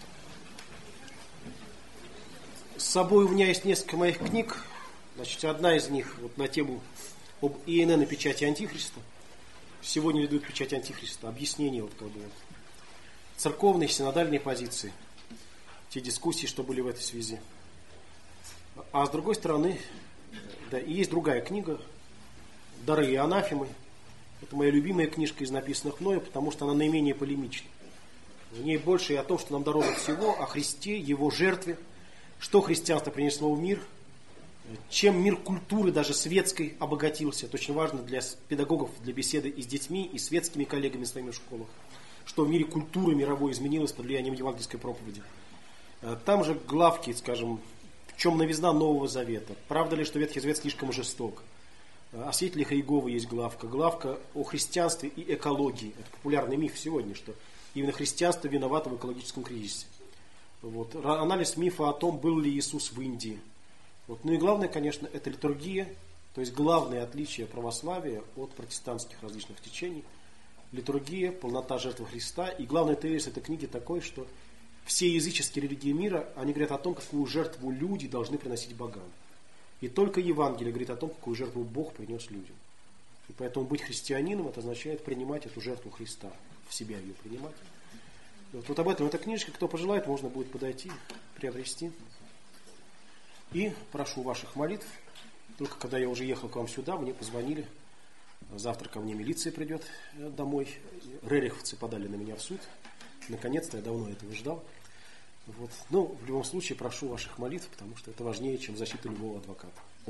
С собой у меня есть несколько моих книг. Значит, одна из них вот, на тему об ИНН и печати Антихриста. Сегодня ведут печать Антихриста. Объяснение вот, как бы, вот, церковной, синодальной позиции. Те дискуссии, что были в этой связи. А с другой стороны, да, и есть другая книга «Дары и анафемы». Это моя любимая книжка из написанных мною, потому что она наименее полемична. В ней больше и о том, что нам дороже всего, о Христе, Его жертве, что христианство принесло в мир, чем мир культуры, даже светской, обогатился. Это очень важно для педагогов, для беседы и с детьми, и светскими коллегами в своих школах. Что в мире культуры мировой изменилось под влиянием евангельской проповеди. Там же главки, скажем, в чем новизна Нового Завета. Правда ли, что Ветхий Завет слишком жесток? О свидетелях Иеговы есть главка. Главка о христианстве и экологии. Это популярный миф сегодня, что именно христианство виновато в экологическом кризисе. Вот. Анализ мифа о том, был ли Иисус в Индии. Вот. Ну и главное, конечно, это литургия, то есть главное отличие православия от протестантских различных течений. Литургия, полнота жертвы Христа. И главный тезис этой книги такой, что все языческие религии мира, они говорят о том, какую жертву люди должны приносить богам. И только Евангелие говорит о том, какую жертву Бог принес людям. И поэтому быть христианином, это означает принимать эту жертву Христа, в себя ее принимать. Вот об этом эта книжка, кто пожелает, можно будет подойти, приобрести. И прошу ваших молитв. Только когда я уже ехал к вам сюда, мне позвонили. Завтра ко мне милиция придет домой. Рериховцы подали на меня в суд. Наконец-то, я давно этого ждал. Вот. Но в любом случае прошу ваших молитв, потому что это важнее, чем защита любого адвоката.